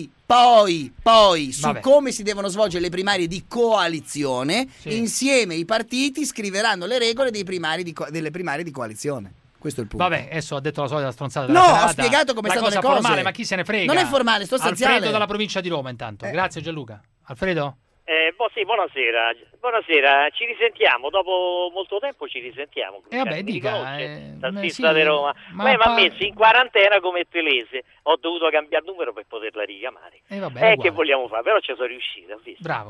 Poi su come si devono svolgere le primarie di coalizione, insieme i partiti scriveranno le regole delle primarie di coalizione. Questo è il punto. Vabbè, adesso ho detto la solita stronzata. No, ho spiegato come stanno le cose. Formale, ma chi se ne frega? Non è formale, sostanziale. Alfredo dalla provincia di Roma, intanto. Grazie Gianluca. Alfredo? Sì, buonasera. Buonasera, ci risentiamo, dopo molto tempo ci risentiamo. Vabbè, dica. Tassista di Roma. Ma mi ha messo in quarantena come Telese, ho dovuto cambiare numero per poterla richiamare. Che vogliamo fare? Però ci sono riuscito, ho visto. Bravo.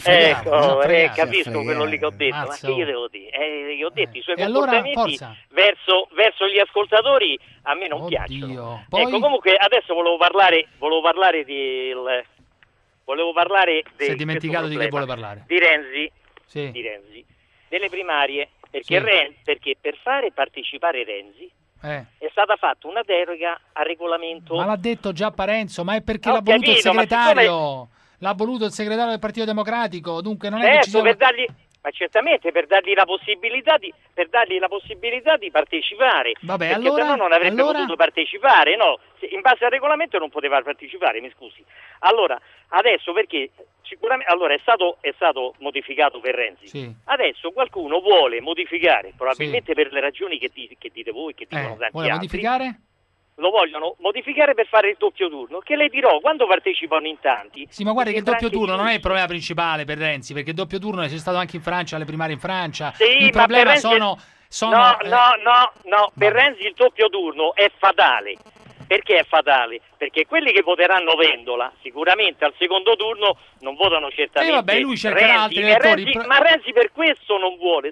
Capisco quello lì che ho detto, ma che io devo dire? Io ho detto i suoi comportamenti verso gli ascoltatori a me non piacciono. Poi... Ecco, comunque adesso volevo parlare si è dimenticato di che vuole parlare? Di Renzi. Di Renzi. Delle primarie, perché per fare partecipare Renzi è stata fatta una deroga al regolamento. Ma l'ha detto già Parenzo, ma è perché l'ha voluto il segretario. L'ha voluto il segretario del Partito Democratico, dunque non è che ci sono... per dargli... Ma certamente per dargli la possibilità di partecipare. Vabbè, perché allora, se no non avrebbe potuto partecipare, no? In base al regolamento non poteva partecipare, mi scusi. Allora, adesso perché sicuramente è stato modificato per Renzi. Adesso qualcuno vuole modificare, probabilmente per le ragioni che dite voi, che dicono tanti vuole altri. Modificare? Lo vogliono modificare per fare il doppio turno, che le dirò quando partecipano in tanti. Sì, ma guardi che il doppio turno non è il problema principale per Renzi, perché il doppio turno c'è stato anche in Francia, alle primarie in Francia. Il problema Renzi... sono... No, per Renzi il doppio turno è fatale. Perché è fatale? Perché quelli che voteranno Vendola sicuramente al secondo turno non votano certamente vabbè, lui cercherà altri elettori. Ma Renzi per questo non vuole,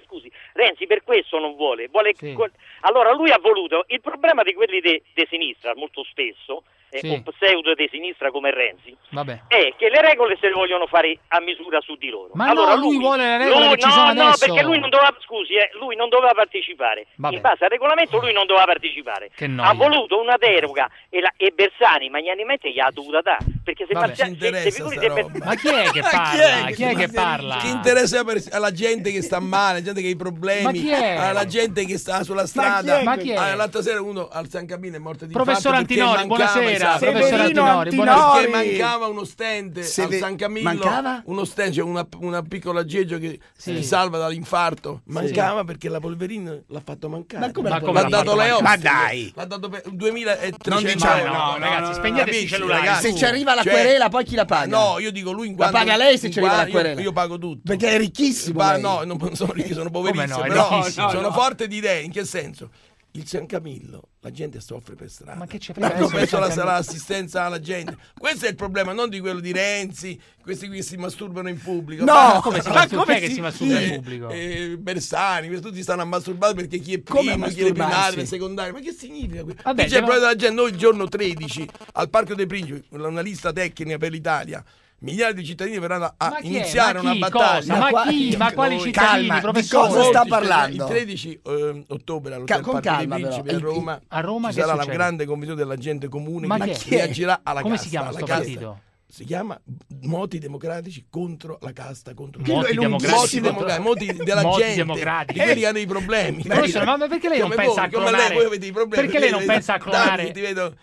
Allora lui ha voluto, il problema di quelli di sinistra molto spesso, o pseudo di sinistra come Renzi, è che le regole se le vogliono fare a misura su di loro. Ma allora lui vuole le regole che ci sono adesso. Perché lui non doveva partecipare. In base al regolamento lui non doveva partecipare. Ha voluto una deroga e Bersani magnanimamente gli ha dovuta dare. perché se ci interessa ma chi è che parla? Chi è che parla? Chi interessa alla gente che sta male, alla gente che ha i problemi, ma chi è? alla gente che sta sulla strada. Ma chi è? L'altra sera uno al San Camino è morto di Professor Antinori, buonasera. Professor Antinori, perché mancava uno stand al San Camillo. Mancava? Uno stand, cioè una piccola aggeggio che si salva dall'infarto. Mancava perché la Polverino l'ha fatto mancare. Ma come l'ha dato lei? Ma dai! L'ha dato per 2300 non diciamo, no, ragazzi, spegnete i cellulari. Ragazzi, se ci arriva la querela, poi chi la paga? No, io dico lui in quanto la paga lei se ci arriva la querela. Io pago tutto. Perché è ricchissimo. No, non sono ricchi, sono poverissimo, però sono forte di idee. In che senso? Il San Camillo, la gente soffre per strada. Ma che c'è hanno messo l'assistenza alla gente. Questo è il problema, non di quello di Renzi, questi qui si masturbano in pubblico. No, come si masturba? Chi si masturba in pubblico? Bersani, tutti stanno a masturbare perché chi è primo, chi è primario, il secondario. Ma che significa questo? Vabbè, c'è il problema della gente. Noi il giorno 13 al Parco dei Principi, una lista tecnica per l'Italia. Migliaia di cittadini verranno a iniziare una battaglia. Ma chi? Ma quali cittadini? Calma, di cosa sta parlando? Il 13 ottobre all'Hotel Parco dei Principi a Roma ci sarà la grande convenzione della gente comune che reagirà alla casta. Come si chiama questo partito? Si chiama Moti Democratici contro la casta, contro Moti Democratici, moti della gente, di quelli che hanno i problemi. Professore, ma perché lei non pensa a clonare? Voi avete i problemi. Perché lei non pensa a clonare? Ti vedo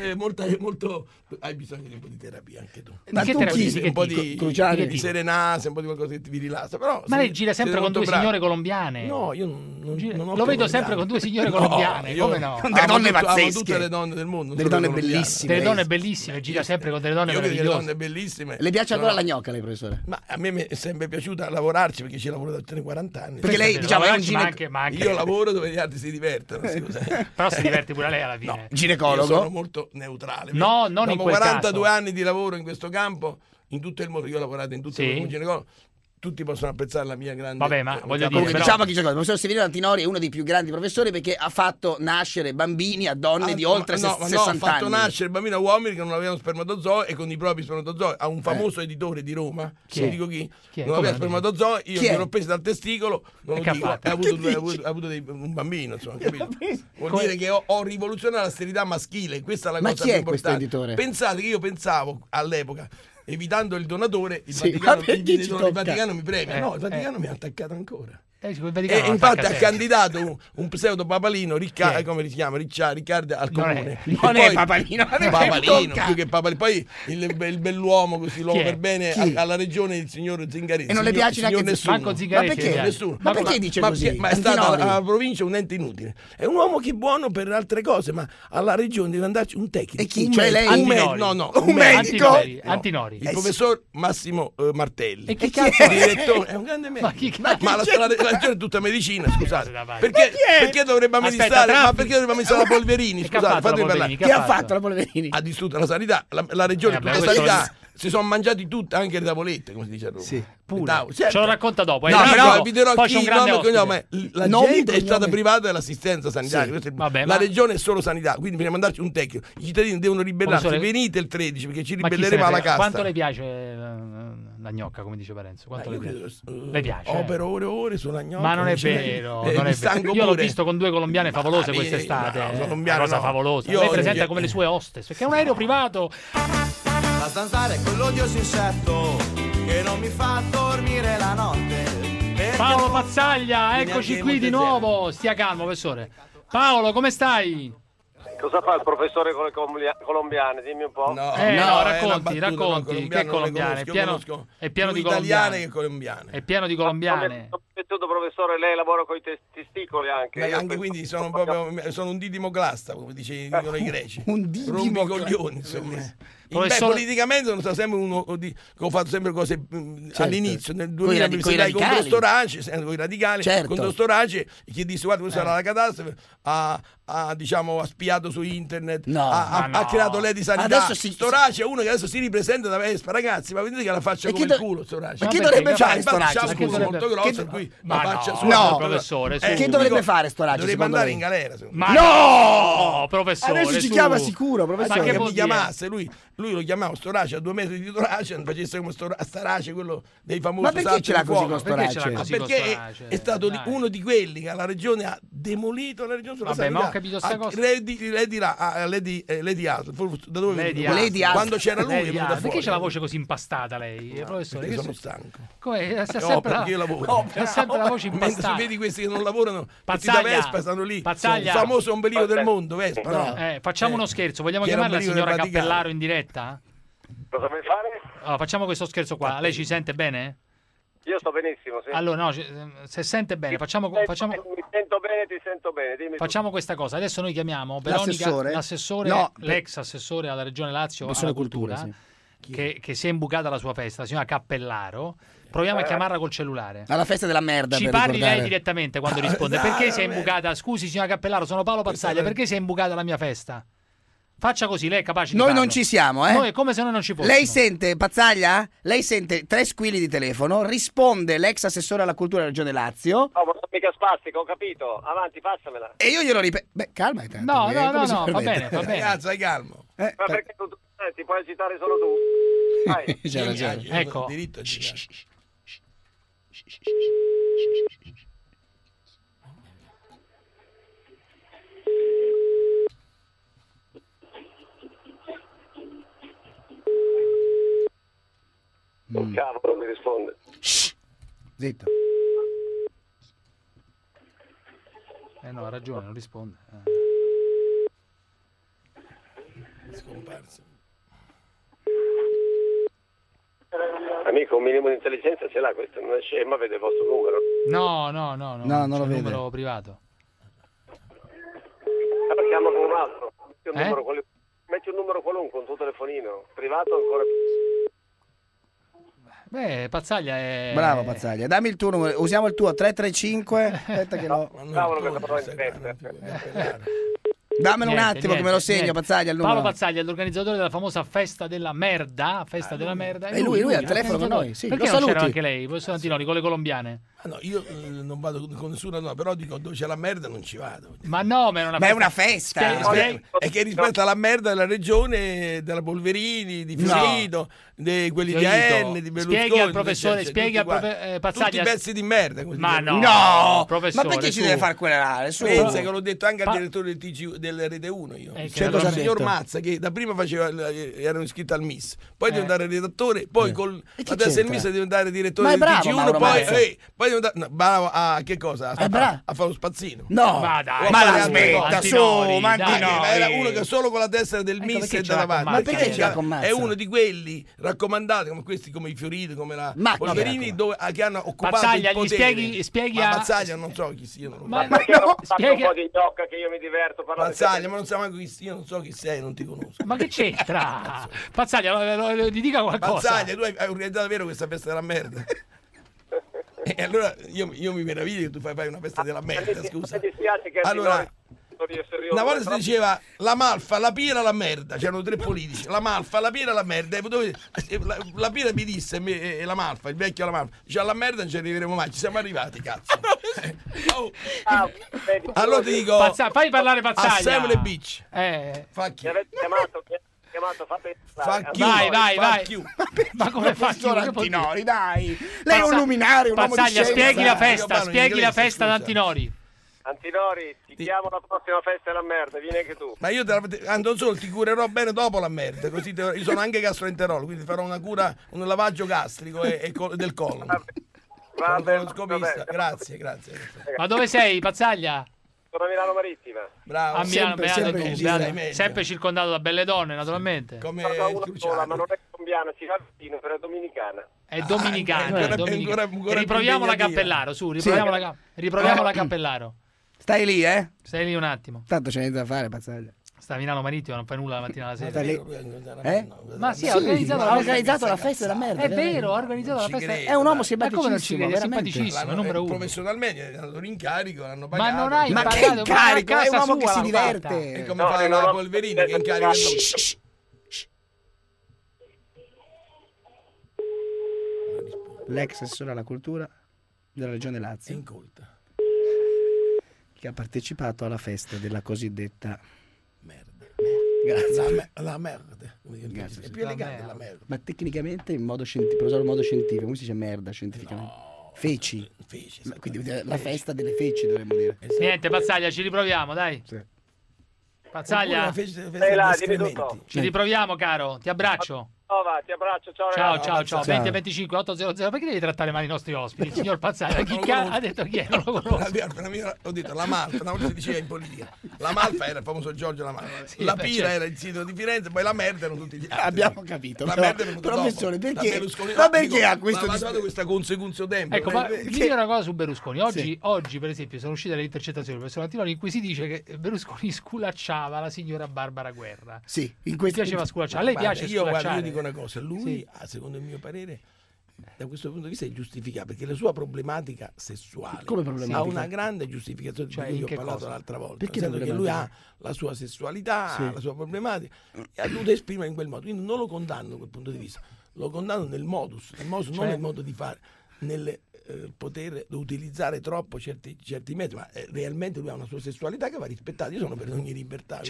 molto. Hai bisogno di un po' di terapia anche tu. Ma che terapia? Un po' di serenase, un po' di qualcosa che vi rilassa. Però ma lei gira sempre con due signore colombiane? No, io non ho. Lo vedo sempre con due signore colombiane. Come no? Con delle donne pazzesche. Amo tutte le donne del mondo. Delle donne bellissime. Delle donne bellissime, gira sempre con delle donne meravigliose. Donne bellissime. Le piace ancora la gnocca, lei, professore? Ma a me è sempre piaciuta lavorarci perché ci lavoro da 40 anni. Perché lei, diciamo, è un io lavoro dove gli altri si divertono. Però si diverte pure lei alla fine. No, ginecologo? Io sono molto neutrale. No, non in quel 42 caso. anni di lavoro in questo campo, in tutto il mondo. Io ho lavorato in tutto il mondo come ginecologo. Tutti possono apprezzare la mia grande. Vabbè, ma voglio dire, però... diciamo che il professor Severino Antinori è uno dei più grandi professori perché ha fatto nascere bambini a donne di oltre 60 anni. Ha fatto nascere bambini a uomini che non avevano spermatozoi e con i propri spermatozoi. Ha un famoso editore di Roma, non dico chi, non aveva spermatozoi, io mi ero preso dal testicolo, non lo dico, ha avuto un bambino, insomma, capito? Vuol dire che ho rivoluzionato la sterilità maschile, questa è la cosa più importante. Pensate che io pensavo all'epoca, evitando il donatore, il Vaticano mi premia. No, il Vaticano mi ha attaccato ancora. E infatti ha candidato un pseudo papalino, come si chiama? Ricciardi al comune. Non è papalino, più che papalino. Poi il bell'uomo, così l'uomo per bene alla regione, il signor Zingaretti. E non le piace neanche nessuno. Ma perché? Nessuno. Ma perché dice così? Ma è stato alla provincia un ente inutile. È un uomo che è buono per altre cose, ma alla regione deve andarci un tecnico. E chi? Cioè lei? Un medico? Antinori. Il professor Massimo Martelli. E chi cazzo è? Direttore, è un grande medico. Ma la ragione è tutta medicina, scusate. Perché dovrebbe amministrare? Ma perché dovrebbe amministrare la Polverini? Scusate, fatemi parlare. Che ha fatto la Polverini? Ha distrutto la sanità, la regione tutta la sanità. Si sono mangiati tutte, anche le tavolette, come si dice a Roma. Sì, pure. Ce lo racconta dopo. No, però vi dirò chi, nome, la gente è stata privata dell'assistenza sanitaria. Sì. La regione è solo sanità, quindi bisogna mandarci un tecnico. I cittadini devono ribellarsi. Venite il 13 perché ci ribelleremo alla casta. Quanto le piace la gnocca, come dice Parenzo? Quanto le piace? Le piace? Per ore sulla gnocca. Ma non è vero. Io l'ho visto con due colombiane favolose quest'estate. Una cosa favolosa. Lei presenta come le sue hostess, perché è un aereo privato. La zanzara è quell'odioso insetto che non mi fa dormire la notte. Paolo Pazzaglia, eccoci qui di nuovo. Stia calmo, professore. Paolo, come stai? Cosa fa il professore con le colombiane? Dimmi un po'. No, racconti. Che colombiane? È pieno di colombiane. Che colombiane. È pieno di colombiane. Tutto, professore, lei lavora con i testicoli anche. Anche quindi sono un didimoclasta, come dicono i greci. Un coglioni, insomma. Politicamente non so, sempre uno che ho fatto sempre cose all'inizio nel 2000 mi sei contro Storace, con i radicali, contro Storace, chi disse guarda questa era la catastrofe, ha spiato su internet, ha creato lei di sanità. Storace è uno che adesso si ripresenta da Vespa, ragazzi, ma vedete che la faccia come il culo Storace. Ma che dovrebbe fare Storace? C'ha un culo molto grosso, per cui Ma faccia sua. No, professore. Che dovrebbe fare Storace? Dovrebbe andare in galera. Ma no, professore. Adesso ci chiama sicuro, professore. Ma che mi chiamasse lui lo chiamava Storace a 2 metri di Torace, facesse come Starace, quello dei famosi. Ma perché ce l'ha così con Storace? Perché è stato uno di quelli che la regione ha demolito la regione sulla sanità. Ma ho capito sta cosa. Lady House, da dove Lady House. Quando c'era lui perché c'ha la voce così impastata lei, professore? Perché sono stanco. Come sempre io lavoro. C'è sempre la voce impastata. Mentre vedi questi che non lavorano, Pazzaglia, tutti da Vespa stanno lì. Pazzaglia. Il famoso ombelico del mondo, Vespa. No. Facciamo uno scherzo, vogliamo chiamare la signora Cappellaro in diretta? Cosa vuoi fare? Allora, facciamo questo scherzo qua. Lei ci sente bene? Io sto benissimo, sì. Allora, no, se sente bene, facciamo... Mi sento bene, ti sento bene. Dimmi facciamo questa cosa. Adesso noi chiamiamo Veronica, l'assessore, l'ex assessore alla Regione Lazio alla Cultura, sì. che si è imbucata alla sua festa, la signora Cappellaro. Proviamo a chiamarla col cellulare. Alla festa della merda. Ci parli lei direttamente quando risponde. Perché si è imbucata? Scusi, signora Cappellaro, sono Paolo Pazzaglia. Perché si è imbucata alla mia festa? Faccia così, lei è capace di Noi farlo. Non ci siamo, eh? Noi è come se noi non ci fossimo. Lei sente, Pazzaglia? Lei sente 3 squilli di telefono, risponde l'ex assessore alla cultura della Regione Lazio. Oh, ma sono mica spastica, ho capito. Avanti, passamela. E io glielo ripeto. Beh, calma intanto. No, va bene. Ragazzi, stai calmo. Ma perché tu ti puoi agitare solo tu? Vai. C'è ragione. Ecco. Diritto a agitare. Cavolo, mi risponde. Zitto. No, ha ragione, non risponde. Scomparso. Amico, un minimo di intelligenza ce l'ha, questo non è scema, vede il vostro numero. No, non lo vede. Numero privato. Allora chiamo con un altro. Metti un numero qualunque, un tuo telefonino, privato ancora più. Beh, Pazzaglia è... Bravo Pazzaglia, dammi il tuo numero, usiamo il tuo 335. Aspetta che lo... Cavolo che parlo in testa. Dammelo un attimo che me lo segno, Pazzaglia, il numero. Paolo Pazzaglia è l'organizzatore della famosa Festa della Merda. Della Merda. E lui ha il telefono con noi, sì. Perché non c'era anche lei, professor Antinori, con le colombiane? No, io non vado con nessuna, no, però dico dove c'è la merda non ci vado. Ma no, ma è una festa. È che rispetto alla merda della regione, della Polverini, di Fiorito, di quelli di AN, di Berlusconi. Spieghi al professore, spieghi al Pazzaglia. Tutti pezzi di merda. Ma no, professore. Ma perché ci deve far quella? Pensa che l'ho detto anche al direttore del TG del Rete 1 io. C'è cosa il signor Mazza che da prima erano iscritti al MIS, poi diventare redattore, poi la testa del MIS è diventare direttore del TG1, poi bravo a che cosa? A fare lo spazzino. No, ma la smetta su, ma era uno che solo con la testa del MIS è da davanti. Ma perché ce l'ha con Mazza? È uno di quelli raccomandati come questi, come i Fioriti, come la Polverini, che hanno occupato Pazzaglia, il potere. Spieghi a Pazzaglia non so chi sia. Ma no, spieghi un po' di gnocca che io mi diverto. Pazzaglia, ma non sai mai chi sia, non so chi sei, non ti conosco. Ma che c'entra? Pazzaglia, gli dica qualcosa. Pazzaglia, tu hai organizzato vero questa festa della merda? E allora io mi meraviglio che tu fai una festa della merda, scusa. Mi dispiace che allora, una volta si diceva la Malfa, la Pira, la merda, c'erano 3 politici, la Malfa, la Pira, la merda. La Pira mi disse, e la Malfa, il vecchio la Malfa, dice alla merda non ci arriveremo mai, ci siamo arrivati, cazzo. Allora ti dico, fai parlare Pazzaglia. Assembly Beach. Fa chi? Mi avete chiamato, fate vai. Ma come fa Antinori, dai. Lei è un luminario, un uomo di Pazzaglia, scienza. spieghi la festa ad Antinori. Antinori, ti chiamo alla prossima festa della merda, vieni anche tu. Ma io non solo ti curerò bene dopo la merda, così io sono anche gastroenterologo, quindi farò una cura, un lavaggio gastrico e del colon. Grazie. Ma dove sei, Pazzaglia? Sono a Milano Marittima. Bravo. A Milano, sempre circondato da belle donne, naturalmente. Come una sola, ma non è colombiana, si fa vicino, però è dominicana. È dominicana. Riproviamo la Cappellaro, su, riproviamo la Cappellaro. Stai lì, Stai lì un attimo. Tanto c'è niente da fare, Pazzaglia. Sta a Milano Marittima, non fai nulla la mattina alla sera. Ma sì, ha organizzato la festa della merda. È vero, ha organizzato la festa. È un uomo simpaticissimo, è simpaticissimo, numero 1. Professionalmente hanno dato l'incarico, l'hanno pagato. Ma non hai ma che incarico? È un uomo che si diverte. È come fare la Polverini che incarica l'ex assessore alla cultura della Regione Lazio. È incolta. Che ha partecipato alla festa della cosiddetta merda. Grazie. La merda. Grazie. È più elegante la merda. Ma tecnicamente, per usare un modo scientifico, come si dice merda scientificamente? No. Feci. Quindi la festa delle feci dovremmo dire. Esatto. Niente, Pazzaglia, ci riproviamo, dai. Sì. Pazzaglia, ci riproviamo, caro. Ti abbraccio. Ti abbraccio, ciao ragazzi. Ciao. 2025 800. Perché devi trattare male i nostri ospiti? Il signor Pazzaglia, ha detto chi è? Non lo conosco. Ho detto la Malfa, una volta si diceva in politica. La Malfa era il famoso Giorgio La Malfa. Sì, la Pira era il sito di Firenze, poi la merda erano tutti gli altri. Abbiamo capito. La merda è venuta professore, dopo. perché ha questo questa conseguenza tempo? Ecco, ma mi dica una cosa su Berlusconi. Oggi, per esempio, sono uscite le intercettazioni del professor Antinori in cui si dice che Berlusconi sculacciava la signora Barbara Guerra. Sì, piaceva sculacciare. A lei piace sculacciare? Io dico una cosa, lui secondo il mio parere, da questo punto di vista è giustificato, perché la sua problematica sessuale ha una grande giustificazione, di cui io ho parlato l'altra volta, perché che lui ha la sua sessualità, la sua problematica e ha dovuto esprimere in quel modo. Quindi non lo condanno da quel punto di vista, lo condanno nel modus, non nel modo di fare, nel poter utilizzare troppo certi mezzi, ma realmente lui ha una sua sessualità che va rispettata. Io sono per ogni libertà,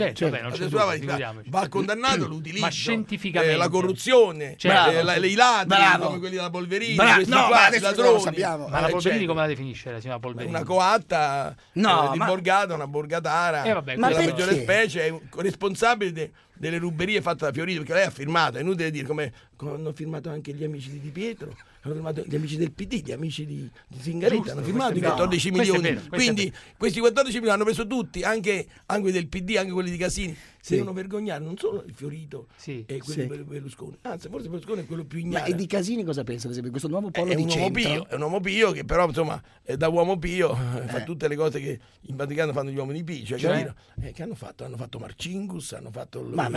va condannato l'utilizzo, ma scientificamente la corruzione, i ladri come quelli della Polverini, questi ladroni. Ma la Polverini come la definisce la signora Polverini? Una coatta di borgata, una borgatara, la peggiore specie, è responsabile delle ruberie fatte da Fiorito, perché lei ha firmato, è inutile dire come hanno firmato anche gli amici di Di Pietro, hanno firmato gli amici del PD, gli amici di Zingaretti, hanno firmato i 14 milioni. Quindi questi 14 milioni hanno preso tutti, anche del PD, anche quelli di Casini. Si devono vergognare non solo il Fiorito e quelli di Berlusconi, anzi forse Berlusconi è quello più ignaro. Ma e di Casini cosa pensa, ad esempio, questo nuovo polo di centro? È un uomo pio che però insomma da uomo pio fa tutte le cose che in Vaticano fanno gli uomini pii, che hanno fatto? Hanno fatto Marcinkus, hanno fatto è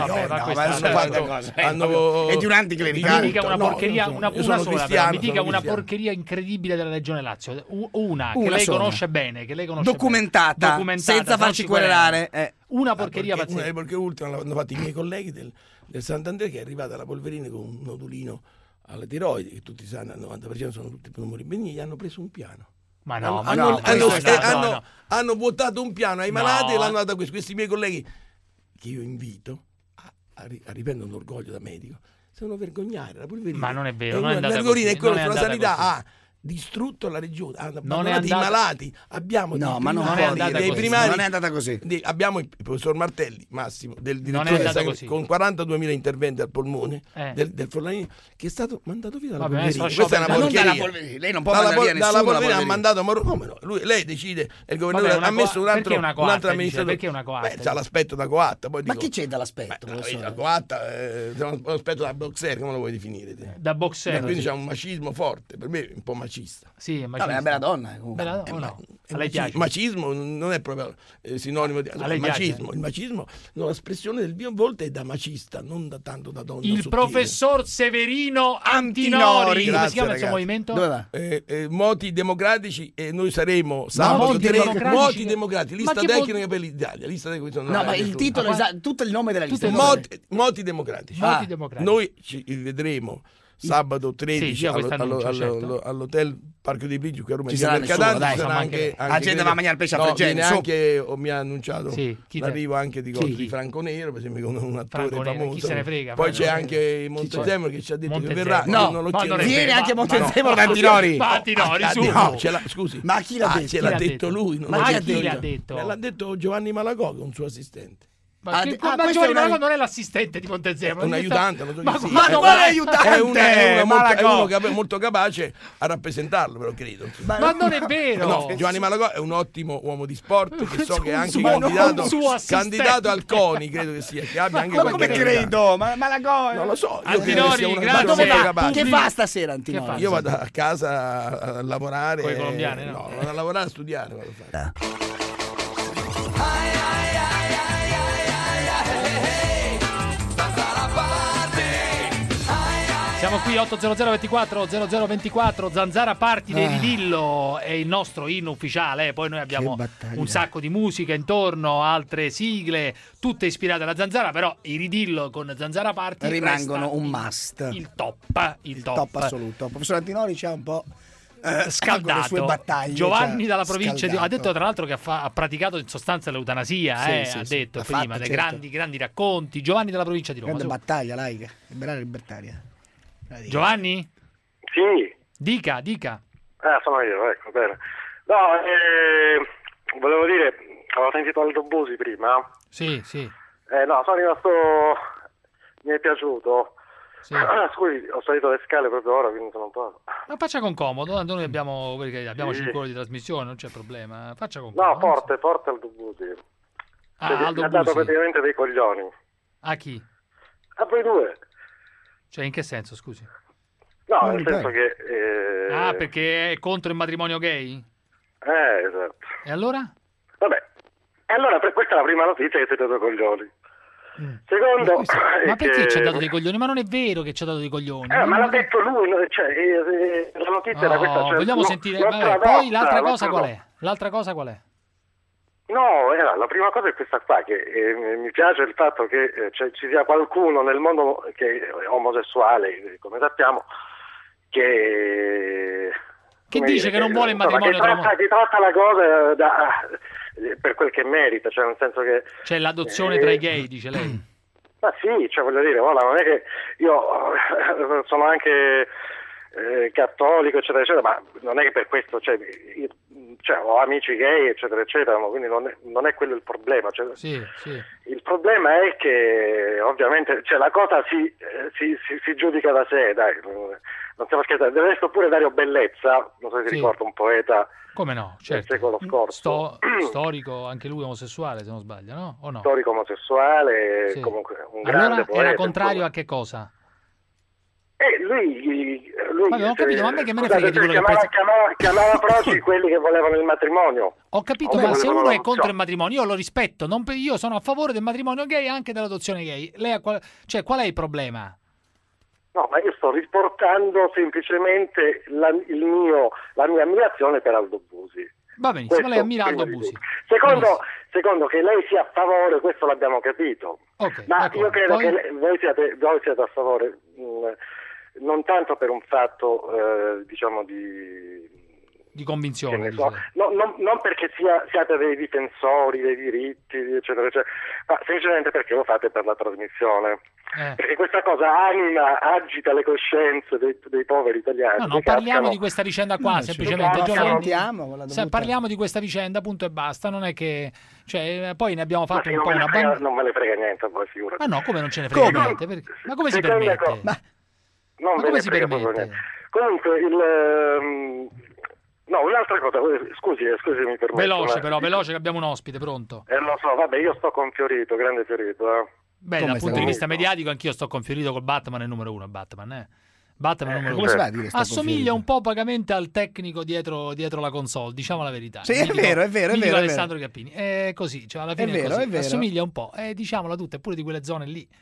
di un anticlericale. Mi dica una porcheria, mi dica una porcheria incredibile della Regione Lazio, una che lei conosce bene, documentata senza farci querelare. Una porcheria pazzesca. Una delle porcherie ultime l'hanno fatto i miei colleghi del Sant'Andrea, che è arrivata alla Polverini con un nodulino alla tiroide, che tutti sanno, al 90% sono tutti pneumoni benigni, gli hanno preso un piano. Ma no, hanno votato un piano ai malati e l'hanno dato a questi miei colleghi, che io invito a riprendere un orgoglio da medico. Se non vergognare, la Polverini. Ma non è vero, non è andata così. È quello che la sanità ha distrutto la regione, hanno abbandonato i malati. Abbiamo non è andata così. Abbiamo il professor Martelli, Massimo, del direttore con 42.000 interventi al polmone del Forlanini, che è stato mandato via dalla Polverini. Questa è una porcheria. Lei non può mandare via nessuno. Dalla Polverini ha mandato lei decide, il governatore ha messo un altro amministratore. Perché una coatta? C'ha l'aspetto da coatta. Ma chi c'è dall'aspetto? La coatta è un aspetto da boxer, come lo vuoi definire? Da boxer. Quindi c'è un macismo forte, per me un po' macista. Sì, è una bella donna. A lei piace. Macismo non è proprio sinonimo di macismo. Il macismo, l'espressione del mio volto è da macista, non da tanto da donna. Il professor Severino Antinori. Come si chiama il suo movimento? Moti Democratici, e noi saremo sabato Moti Democratici, lista tecnica per l'Italia. Ma il titolo esatto, tutto il nome della lista. Moti Democratici. Noi ci vedremo sabato 13 all'hotel Parco dei Brigi qui a Roma. Ci sarà Mercatante, sarà anche la gente va a mangiare il pesce a Fregene. Mi ha annunciato l'arrivo anche di Franco Nero, per esempio, con un attore famoso. Chi se ne frega? Poi c'è anche Montezemolo che ci ha detto che verrà. Viene anche Montezemolo da Antinori. Scusi, ma chi l'ha detto? Ce l'ha detto lui. Ma chi l'ha detto? L'ha detto Giovanni Malagò, che è un suo assistente. Ma Giovanni Malagò non è l'assistente di Montezemolo, è un aiutante. Ma quale aiutante? È uno molto capace a rappresentarlo, però credo. Ma non è vero. No, Giovanni Malagò è un ottimo uomo di sport, che so che è anche candidato al CONI, credo che sia. Che abbia anche come credo? Ma Malagò non lo so. Io credo che sia una persona capace. Che fa stasera Antinori? Io vado a casa a lavorare. Con i colombiani, no? Vado a lavorare, a studiare. Siamo qui 800 24 0024, Zanzara Party dei Ridillo è il nostro inno ufficiale, poi noi abbiamo un sacco di musica intorno, altre sigle, tutte ispirate alla Zanzara, però i Ridillo con Zanzara Party rimangono un must. Il top assoluto. Professor Antinori c'ha un po' scaldato. Sue battaglie, Giovanni dalla provincia scaldato. ha detto tra l'altro che ha praticato in sostanza l'eutanasia, ha detto prima, dei grandi racconti. Giovanni dalla provincia di Roma. Grande battaglia laica, libertaria. Giovanni? Sì. Dica. Sono io, ecco, bene. No, volevo dire, avevo sentito Aldo Busi prima. Sì. No, sono rimasto... mi è piaciuto. Sì. Scusi, ho salito le scale proprio ora, quindi sono un po'... Ma faccia con comodo, noi abbiamo 5 ore di trasmissione, non c'è problema. Faccia con comodo. No, forte Aldo Busi. Aldo mi ha dato praticamente dei coglioni. A chi? A voi due. Cioè, in che senso, scusi? No, nel senso che... perché è contro il matrimonio gay? Esatto. E allora? Vabbè. E allora questa è la prima notizia che siete due coglioni. Secondo... Ma perché ci ha dato dei coglioni? Ma non è vero che ci ha dato dei coglioni. Ma l'ha detto lui, cioè, la notizia era questa. Cioè, vogliamo sentire... poi l'altra cosa qual è? L'altra cosa qual è? No, la prima cosa è questa qua, che mi piace il fatto che ci sia qualcuno nel mondo che è omosessuale, come sappiamo, che dice che non vuole il matrimonio che tratta la cosa per quel che merita, cioè nel senso che... C'è l'adozione tra i gay, dice lei. Ma sì, cioè voglio dire, non è che io sono anche cattolico, eccetera, eccetera, ma non è che per questo, cioè ho amici gay, eccetera, eccetera, quindi non è quello il problema. Cioè, sì. Il problema è che ovviamente la cosa si giudica da sé, dai, non stiamo scherzando. Del resto pure Dario Bellezza, non so se si ricorda, un poeta... Come no? Certo. Del secolo scorso. Storico, anche lui omosessuale, se non sbaglio, no? O no? Storico omosessuale, comunque un grande poeta. Era contrario a che cosa? Lui vabbè, ho capito, ma a me che me ne frega di quello che chiamava proci quelli che volevano il matrimonio. Ho capito, ma se uno è contro il matrimonio, io lo rispetto, io sono a favore del matrimonio gay e anche dell'adozione gay. Lei qual è il problema? No, ma io sto riportando semplicemente la mia ammirazione per Aldo Busi. Va benissimo, lei ammira Aldo Busi. Secondo che lei sia a favore, questo l'abbiamo capito. Okay, ma io credo che voi siete a favore non tanto per un fatto diciamo di convinzione, non perché siate dei difensori dei diritti, eccetera, eccetera, ma semplicemente perché lo fate per la trasmissione. Perché questa cosa agita le coscienze dei poveri italiani. No, parliamo di questa vicenda qua, semplicemente. Parliamo di questa vicenda, punto e basta. Non è che... poi ne abbiamo fatto un po' una banda... Non me ne frega niente a voi, figurati. Ma no, come non ce ne frega niente? Ma come si permette? Ma come si permette? Comunque, no, un'altra cosa, scusi, mi permetto. Veloce, che abbiamo un ospite, pronto? Lo so, vabbè, io sto con Fiorito, grande Fiorito. Beh, dal punto di vista mediatico anch'io sto con Fiorito col Batman, è numero uno, Batman numero come si va a dire? Assomiglia un po' vagamente al tecnico dietro la console, diciamo la verità. Sì, è vero. Alessandro Cappini. È così, alla fine è così. Assomiglia un po', diciamola tutta, pure di quelle zone lì.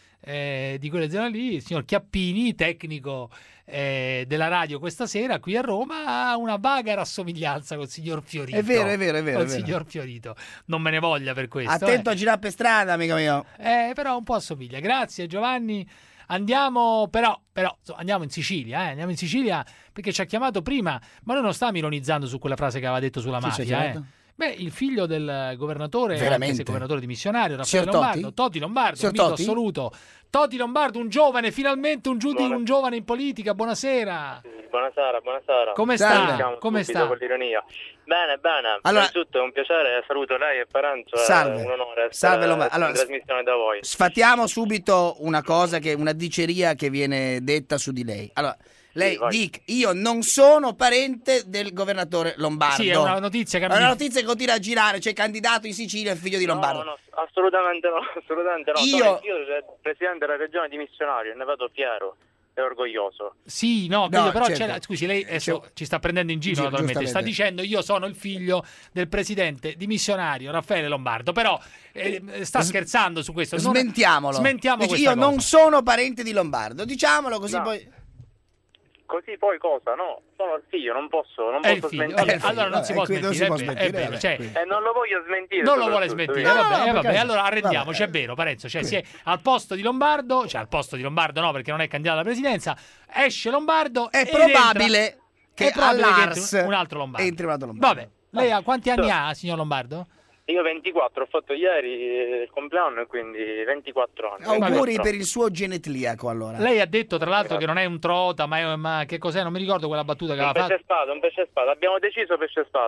Il signor Chiappini, tecnico della radio questa sera qui a Roma, ha una vaga rassomiglianza col signor Fiorito. È vero. Col signor Fiorito. Non me ne voglia per questo. Attento a girare per strada, amico mio. Però un po' assomiglia. Grazie Giovanni. Andiamo in Sicilia, Andiamo in Sicilia perché ci ha chiamato prima, ma noi non stavamo ironizzando su quella frase che aveva detto sulla mafia, Beh, il figlio del governatore, anche se governatore dimissionario, Raffaele Lombardo, Toti Lombardo, un mito assoluto. Toti Lombardo, un giovane, finalmente un giovane in politica. Buonasera. Buonasera. Come sta? Come sta? Con l'ironia. Bene. Allora, innanzitutto è un piacere, saluto lei e Paranzo, salve. È un onore essere in trasmissione da voi. Sfatiamo subito una diceria che viene detta su di lei. Allora, lei dica, io non sono parente del governatore Lombardo. Sì, è una notizia che continua a girare, c'è candidato in Sicilia il figlio di Lombardo. No, assolutamente no. Io presidente della regione dimissionario, ne vado fiero e orgoglioso. Sì, però scusi, lei adesso ci sta prendendo in giro, naturalmente. Sta dicendo io sono il figlio del presidente dimissionario Raffaele Lombardo, però sta scherzando su questo. Smentiamolo. Io non sono parente di Lombardo, diciamolo così poi... Così poi cosa? No, sono il figlio, non posso smentire. Allora non si può smentire. Non lo voglio smentire. Non lo vuole smentire. Vabbè, allora arrendiamoci, è vero, Parenzo. Al posto di Lombardo, al posto di Lombardo no, perché non è candidato alla presidenza, esce Lombardo. È probabile che all'Ars un altro Lombardo. entri un altro Lombardo. Vabbè, lei quanti anni ha, signor Lombardo? Io 24, ho fatto ieri il compleanno e quindi 24 anni. Auguri per il suo genetliaco, allora. Lei ha detto tra l'altro che non è un trota, ma che cos'è? Non mi ricordo quella battuta che aveva fatto. Un pesce spada. Abbiamo deciso pesce spada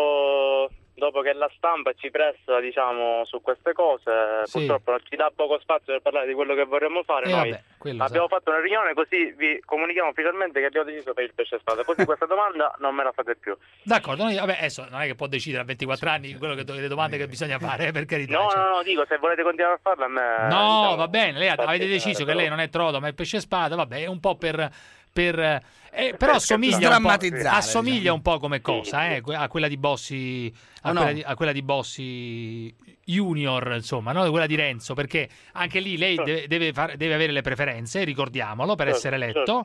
dopo che la stampa ci pressa, diciamo, su queste cose. Sì. Purtroppo ci dà poco spazio per parlare di quello che vorremmo fare. Noi abbiamo fatto una riunione, così vi comunichiamo ufficialmente che abbiamo deciso per il pesce spada. Così questa domanda non me la fate più. D'accordo, adesso non è che può decidere a 24 anni quello che le domande che bisogna fare, per carità. No, dico, se volete continuare a farla a me. No, diciamo, va bene, lei avete deciso che lei non è trota, ma è pesce spada, vabbè, è un po' però assomiglia un po' come cosa, a quella di Bossi, a quella di Bossi Junior, insomma, no? Quella di Renzo, perché anche lì lei deve avere le preferenze, ricordiamolo, per essere eletto.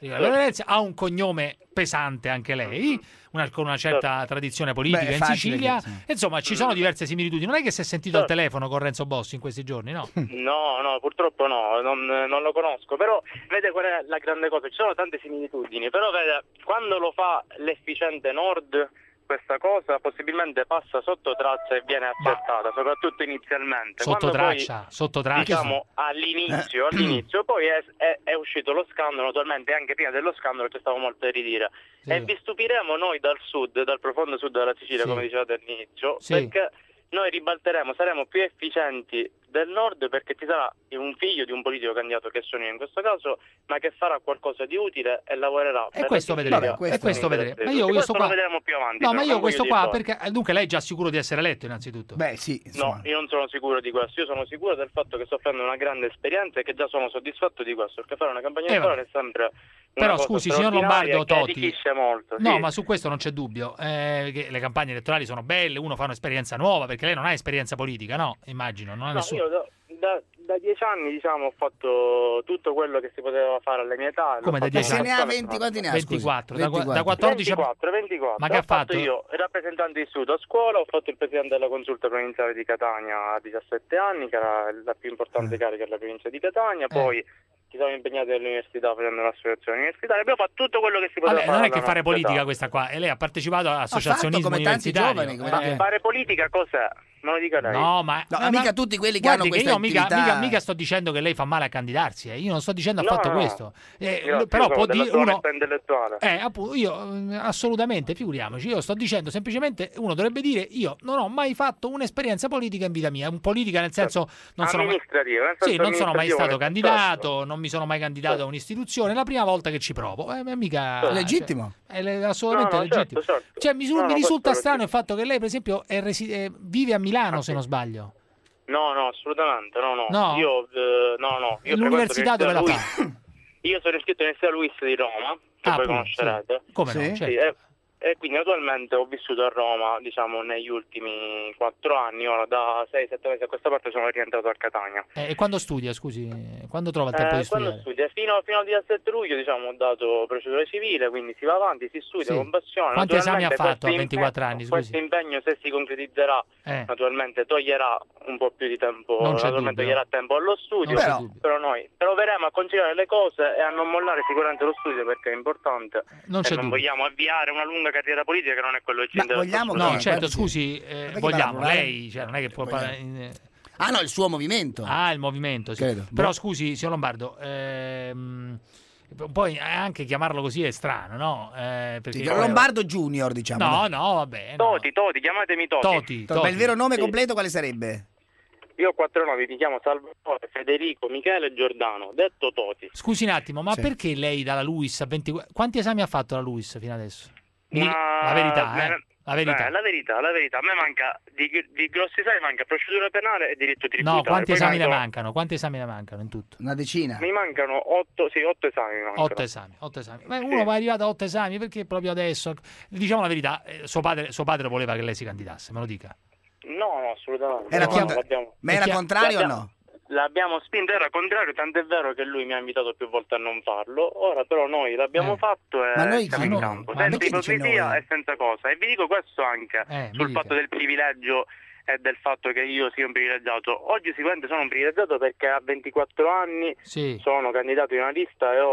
Ha un cognome pesante anche lei, con una certa tradizione politica in Sicilia. Insomma, ci sono diverse similitudini. Non è che si è sentito al telefono con Renzo Bossi in questi giorni, no? No, purtroppo no, non lo conosco. Però vede qual è la grande cosa? Ci sono tante similitudini, però vede, quando lo fa l'efficiente Nord, questa cosa possibilmente passa sotto traccia e viene accettata, soprattutto inizialmente. Sotto traccia. Diciamo all'inizio, poi è uscito lo scandalo, naturalmente anche prima dello scandalo c'è stato molto da ridire. Sì. E vi stupiremo noi dal profondo sud della Sicilia, come dicevate all'inizio, perché noi ribalteremo, saremo più efficienti del nord, perché ci sarà un figlio di un politico candidato, che sono io in questo caso, ma che farà qualcosa di utile e lavorerà. E questo vedremo. Questo vedremo. Ma io questo qua lo vedremo più avanti. No, ma io questo qua, perché dunque lei è già sicuro di essere eletto innanzitutto? Beh, sì. Insomma. No, io non sono sicuro di questo. Io sono sicuro del fatto che sto facendo una grande esperienza e che già sono soddisfatto di questo, perché fare una campagna elettorale è sempre però scusi, signor Lombardo, Toti, molto, no, ma su questo non c'è dubbio, che le campagne elettorali sono belle, uno fa un'esperienza nuova, perché lei non ha esperienza politica, no? Immagino, non ha nessuno. Io da 10 anni, diciamo, ho fatto tutto quello che si poteva fare alla mia età. Come da 10 anni? Se ne ha 20, quanti ne ha? 24. 24. Da 14 24. Ma che ha fatto? Io, rappresentante di istituto a scuola, ho fatto il presidente della consulta provinciale di Catania a 17 anni, che era la più importante carica della provincia di Catania, poi ci siamo impegnati all'università facendo l'associazione universitaria, abbiamo fatto tutto quello che si poteva fare. Non è che fare politica questa qua, e lei ha partecipato all'associazionismo universitario. Fare politica cos'è? Me lo dica lei. No, ma mica tutti quelli che hanno questa attività. Mica sto dicendo che lei fa male a candidarsi, io non sto dicendo affatto questo. Però può dire uno intellettuale. Appunto, io assolutamente, figuriamoci, io sto dicendo semplicemente, uno dovrebbe dire: io non ho mai fatto un'esperienza politica in vita mia, politica nel senso non sono mai stato candidato, non mi sono mai candidato a un'istituzione, è la prima volta che ci provo. Mica legittimo. È assolutamente legittimo. Certo. Cioè, mi risulta strano il fatto che lei, per esempio, vive a Milano, se non sbaglio. No, assolutamente, no. Io l'università dove la fa? Io sono iscritto all'Università Luis di Roma, che voi conoscerete. Sì. Come no? Sì, certo. E quindi naturalmente ho vissuto a Roma, diciamo, negli ultimi 4 anni. Ora da 6-7 mesi a questa parte sono rientrato a Catania. E quando studia, scusi? Quando trova il tempo di studiare? Quando studia? Fino al 17 luglio, diciamo, ho dato procedura civile, quindi si va avanti, si studia con passione. Quanti esami ha fatto a 24 anni, scusi? Questo impegno, se si concretizzerà, naturalmente toglierà un po' più di tempo, toglierà tempo allo studio, però noi proveremo a conciliare le cose e a non mollare sicuramente lo studio, perché è importante. Non vogliamo avviare una lunga carriera politica che non è quello che ci interessa. No, certo, scusi, vogliamo, lei, cioè, non è che può parlare. No, il suo movimento. Il movimento, sì. Credo. Però scusi, signor Lombardo, poi anche chiamarlo così è strano, no? Perché Lombardo Junior, diciamo. No, vabbè. Toti, chiamatemi Toti. Ma il vero nome completo quale sarebbe? Io ho 4 nomi, mi chiamo Salvatore, Federico, Michele, Giordano, detto Toti. Scusi un attimo, ma perché lei dalla Luis a 24... Quanti esami ha fatto la Luis fino adesso? La verità. La verità. La verità. A me manca di grossi esami, manca procedura penale e diritto tributario. No, quanti esami le mancano? Quanti esami le mancano in tutto? Una decina. Mi mancano 8 esami. 8 esami. Ma uno va arrivato a 8 esami perché proprio adesso, diciamo la verità, suo padre voleva che lei si candidasse, me lo dica. No, assolutamente. Era contrario o no? L'abbiamo spinto, era contrario, tant'è vero che lui mi ha invitato più volte a non farlo. Ora però noi l'abbiamo fatto e siamo in campo, senza ipocrisia e senza cosa. E vi dico questo anche sul fatto del privilegio e del fatto che io sia un privilegiato. Oggi sicuramente sono un privilegiato perché a 24 anni sono candidato in una lista e ho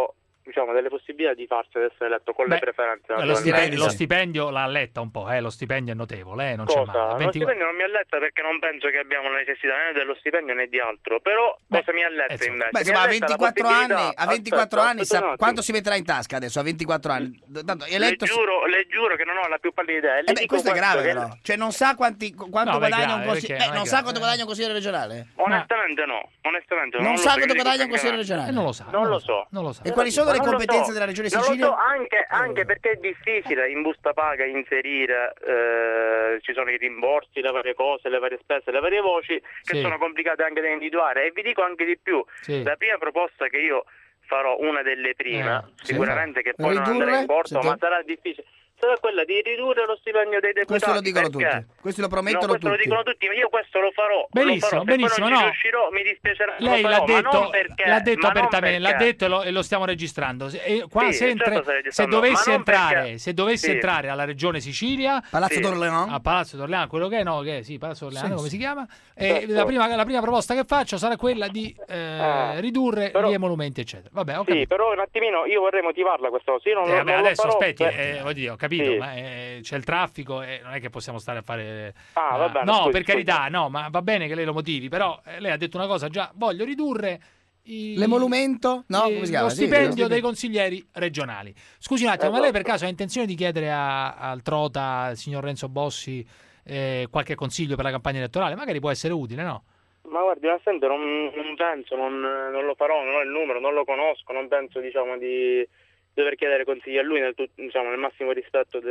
diciamo, delle possibilità di farsi ad essere eletto con le preferenze. Lo stipendio l'ha letta un po', lo stipendio è notevole, non c'è male. Lo stipendio non mi ha letta perché non penso che abbiamo la necessità né dello stipendio né di altro, però cosa mi ha letta invece? Beh, insomma, a 24 anni quanto si metterà in tasca adesso a 24 anni? Tanto, le giuro che non ho la più pallida idea. Questo è grave però. Cioè non sa quanto guadagna un consigliere. Non sa quanto guadagna un consigliere regionale? Onestamente no. Non sa quanto guadagna un consigliere regionale? Non lo sa. Non lo so. E quali sono le competenze della regione Sicilia? Non lo so, anche perché è difficile in busta paga inserire, ci sono i rimborsi, le varie cose, le varie spese, le varie voci che sono complicate anche da individuare. E vi dico anche di più, la prima proposta che io farò, una delle prime, sicuramente che poi non andrà in porto, ma sarà difficile, sarà quella di ridurre lo stipendio dei deputati. Questo lo dicono tutti. Questo lo promettono tutti. Questo lo dicono tutti, ma io questo lo farò. Benissimo, benissimo. Se non ci riuscirò, mi dispiacerà. Lei l'ha detto apertamente, l'ha detto e lo stiamo registrando. E qua se dovesse entrare alla regione Sicilia, Palazzo d'Orléans, a Palazzo d'Orléans, quello che è, Palazzo d'Orléans, come si chiama? La prima proposta che faccio sarà quella di ridurre gli emolumenti, eccetera. Vabbè, sì, però un attimino io vorrei motivarla questa cosa. Adesso aspetti, ho capito, ma c'è il traffico e non è che possiamo stare a fare... va bene, no, per carità, no, ma va bene che lei lo motivi, però lei ha detto una cosa già, voglio ridurre l'emolumento, come si chiama? Lo stipendio dei consiglieri regionali. Scusi un attimo, ma lei per caso ha intenzione di chiedere al Trota, al signor Renzo Bossi, qualche consiglio per la campagna elettorale? Magari può essere utile, no? Ma guardi, onestamente non penso, non lo farò, non ho il numero, non lo conosco, non penso, diciamo, di dover chiedere consigli a lui nel massimo rispetto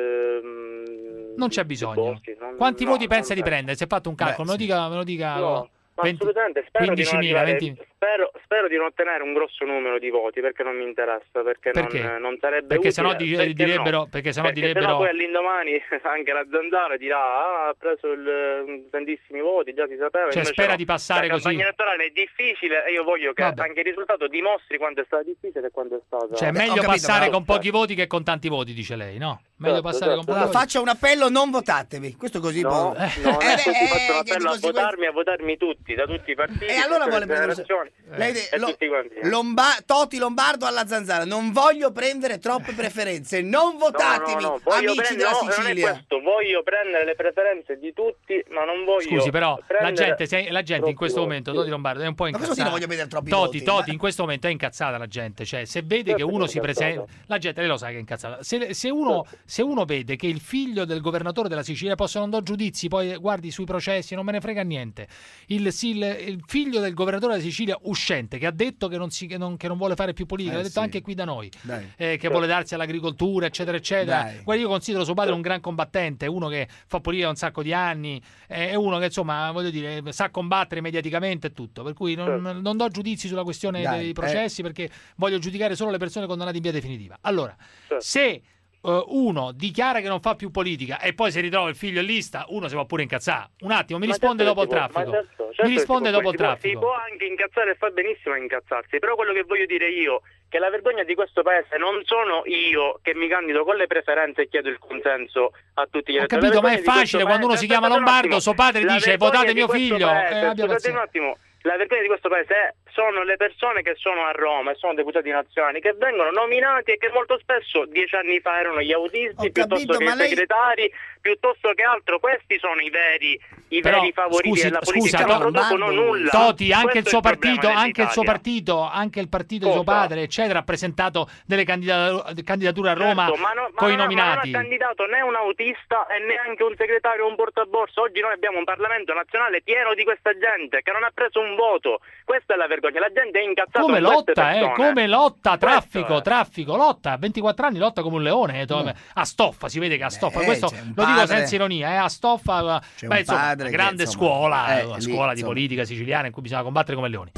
non c'è bisogno. Quanti voti pensa di prendere? Si è fatto un calcolo? Me lo dica. No. 20, assolutamente, spero di non ottenere un grosso numero di voti, perché non mi interessa, perché? Non sarebbe perché utile, sennò direbbero poi all'indomani anche la Zanzara dirà ha preso tantissimi voti, già si sapeva. Cioè spera di passare così. La campagna elettorale è difficile e io voglio che anche il risultato dimostri quanto è stato difficile e quanto è stato... Cioè meglio passare con pochi voti che con tanti voti, dice lei, no? Meglio passare con pochi voti. Faccia un appello, non votatevi. Questo così faccio un appello a votarmi tutti, da tutti i partiti. E allora vuole prendere Toti Lombardo alla Zanzara. Non voglio prendere troppe preferenze. Non votatemi, amici della Sicilia. Voglio prendere le preferenze di tutti, ma non voglio. Scusi, però la gente in questo momento, Toti Lombardo, è un po' incazzata. Ma cosa voglio vedere troppi voti? Toti in questo momento è incazzata la gente. Cioè, se vede che uno si presenta, la gente lei lo sa che è incazzata. Se uno vede che il figlio del governatore della Sicilia, posso non do giudizi, poi guardi sui processi, non me ne frega niente. Il figlio del governatore della Sicilia uscente, che ha detto che non vuole fare più politica, l'ha detto anche qui da noi, che vuole darsi all'agricoltura, eccetera, eccetera. Guarda, io considero suo padre un gran combattente, uno che fa politica da un sacco di anni, è uno che insomma, voglio dire, sa combattere mediaticamente e tutto, per cui non do giudizi sulla questione dei processi, perché voglio giudicare solo le persone condannate in via definitiva. Allora, se uno dichiara che non fa più politica e poi si ritrova il figlio in lista, uno si può pure incazzare. Un attimo, mi risponde dopo il traffico. Mi risponde dopo il traffico. Si può anche incazzare e fa benissimo a incazzarsi, però quello che voglio dire io che la vergogna di questo paese non sono io che mi candido con le preferenze e chiedo il consenso a tutti gli elettori. Ho capito, ma è facile quando uno si chiama Lombardo, suo padre dice votate mio figlio. Scusate un attimo. La vergogna di questo paese sono le persone che sono a Roma e sono deputati nazionali, che vengono nominati e che molto spesso 10 anni fa erano gli autisti, piuttosto che i segretari, piuttosto che altro. Questi sono i veri favoriti della politica, ma purtroppo non nulla. Toti, anche il suo partito, anche il partito di suo padre, eccetera, ha presentato delle candidature a Roma con i nominati. Ma non ha candidato né un autista e neanche un segretario o un portaborsa. Oggi noi abbiamo un Parlamento nazionale pieno di questa gente che non ha preso un voto. Questa è la vergogna, la gente è incazzata. Come lotta, traffico, lotta, 24 anni lotta come un leone, a stoffa, si vede che a stoffa, questo lo dico senza ironia, a stoffa, grande scuola di politica siciliana in cui bisogna combattere come leoni.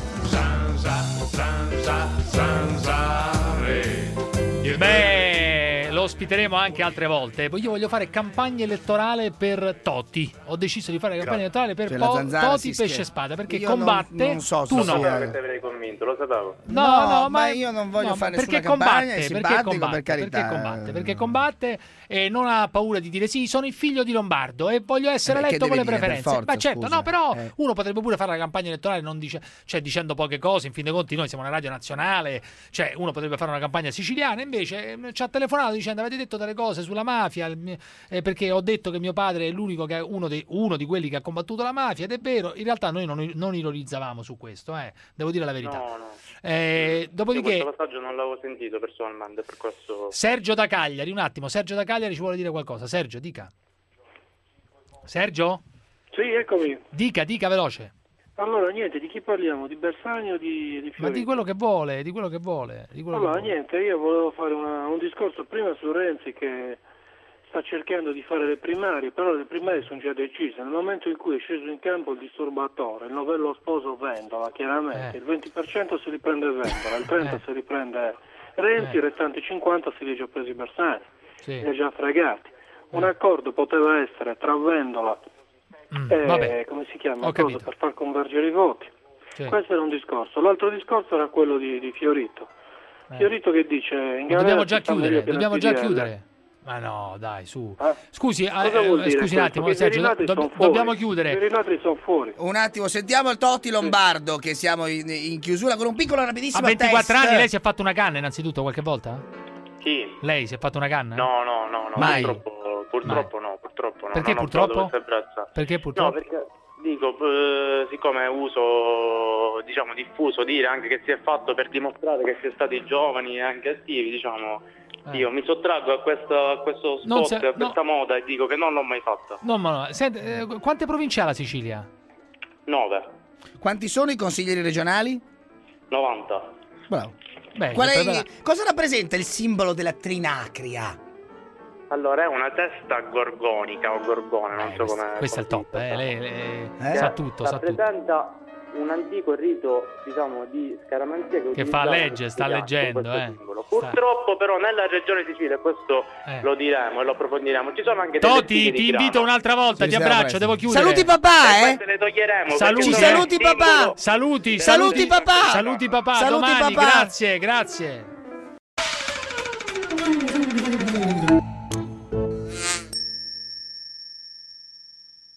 lo ospiteremo anche altre volte. Io voglio fare campagna elettorale per Totti. Ho deciso di fare campagna elettorale per Totti Pesce Spada, perché io combatte. Non so, tu no. Che ti avrei convinto, lo sapevo. No, ma io non voglio fare nessuna campagna, è simpatico, per carità. Perché combatte e non ha paura di dire sì, sono il figlio di Lombardo e voglio essere eletto con le preferenze. Forza, ma certo, scusa. No, però uno potrebbe pure fare la campagna elettorale non dicendo poche cose. In fin dei conti noi siamo una radio nazionale, cioè uno potrebbe fare una campagna siciliana, invece ci ha telefonato dicendo avete detto delle cose sulla mafia, perché ho detto che mio padre è l'unico che è uno di quelli che ha combattuto la mafia, ed è vero. In realtà noi non ironizzavamo su questo, devo dire la verità. No. Dopodiché questo passaggio non l'avevo sentito personalmente, per questo. Sergio da Cagliari, un attimo, Sergio da Cagliari ci vuole dire qualcosa. Sergio, dica. Sergio? Sì, eccomi. Dica veloce. Allora, niente, di chi parliamo? Di Bersani o di Fiorito? Ma di quello che vuole, niente, io volevo fare un discorso prima su Renzi, che sta cercando di fare le primarie, però le primarie sono già decise. Nel momento in cui è sceso in campo il disturbatore, il novello sposo Vendola, chiaramente, il 20% se li prende Vendola, il 30% se li prende Renzi, i restanti 50% se li ha già presi Bersani, li ha già fregati. Un accordo poteva essere tra Vendola come si chiama? Per far convergere i voti. Questo era un discorso. L'altro discorso era quello di Fiorito. Fiorito che dice in dobbiamo già chiudere. Ma no, dai, su. Scusi un attimo, Sergio, dobbiamo chiudere. I rinatri sono fuori. Un attimo, sentiamo il Totti Lombardo, che siamo in chiusura con un piccolo rapidissimo test. A 24 test. anni lei si è fatto una canna innanzitutto qualche volta? Chi? Lei si è fatto una canna? No. Mai? Purtroppo no. Perché purtroppo? Perché purtroppo? No, perché dico, siccome uso, diffuso dire anche che si è fatto per dimostrare che si è stati giovani e anche attivi, io mi sottraggo a questo spot, a questa moda, e dico che non l'ho mai fatta. No. Senti, quante province ha la Sicilia? 9. Quanti sono i consiglieri regionali? 90. Bravo. Cosa rappresenta il simbolo della Trinacria? Allora, è una testa gorgonica o gorgone, non so come. Questo è il top, lei sa tutto. Rappresenta un antico rito, di scaramanzia che fa legge, sta leggendo. Purtroppo, però, nella regione Sicilia, questo lo diremo e lo approfondiremo. Ci sono anche Totti, ti invito un'altra volta, ti abbraccio, devo chiudere. Saluti papà, le toglieremo. Saluti papà. Saluti papà. domani, grazie.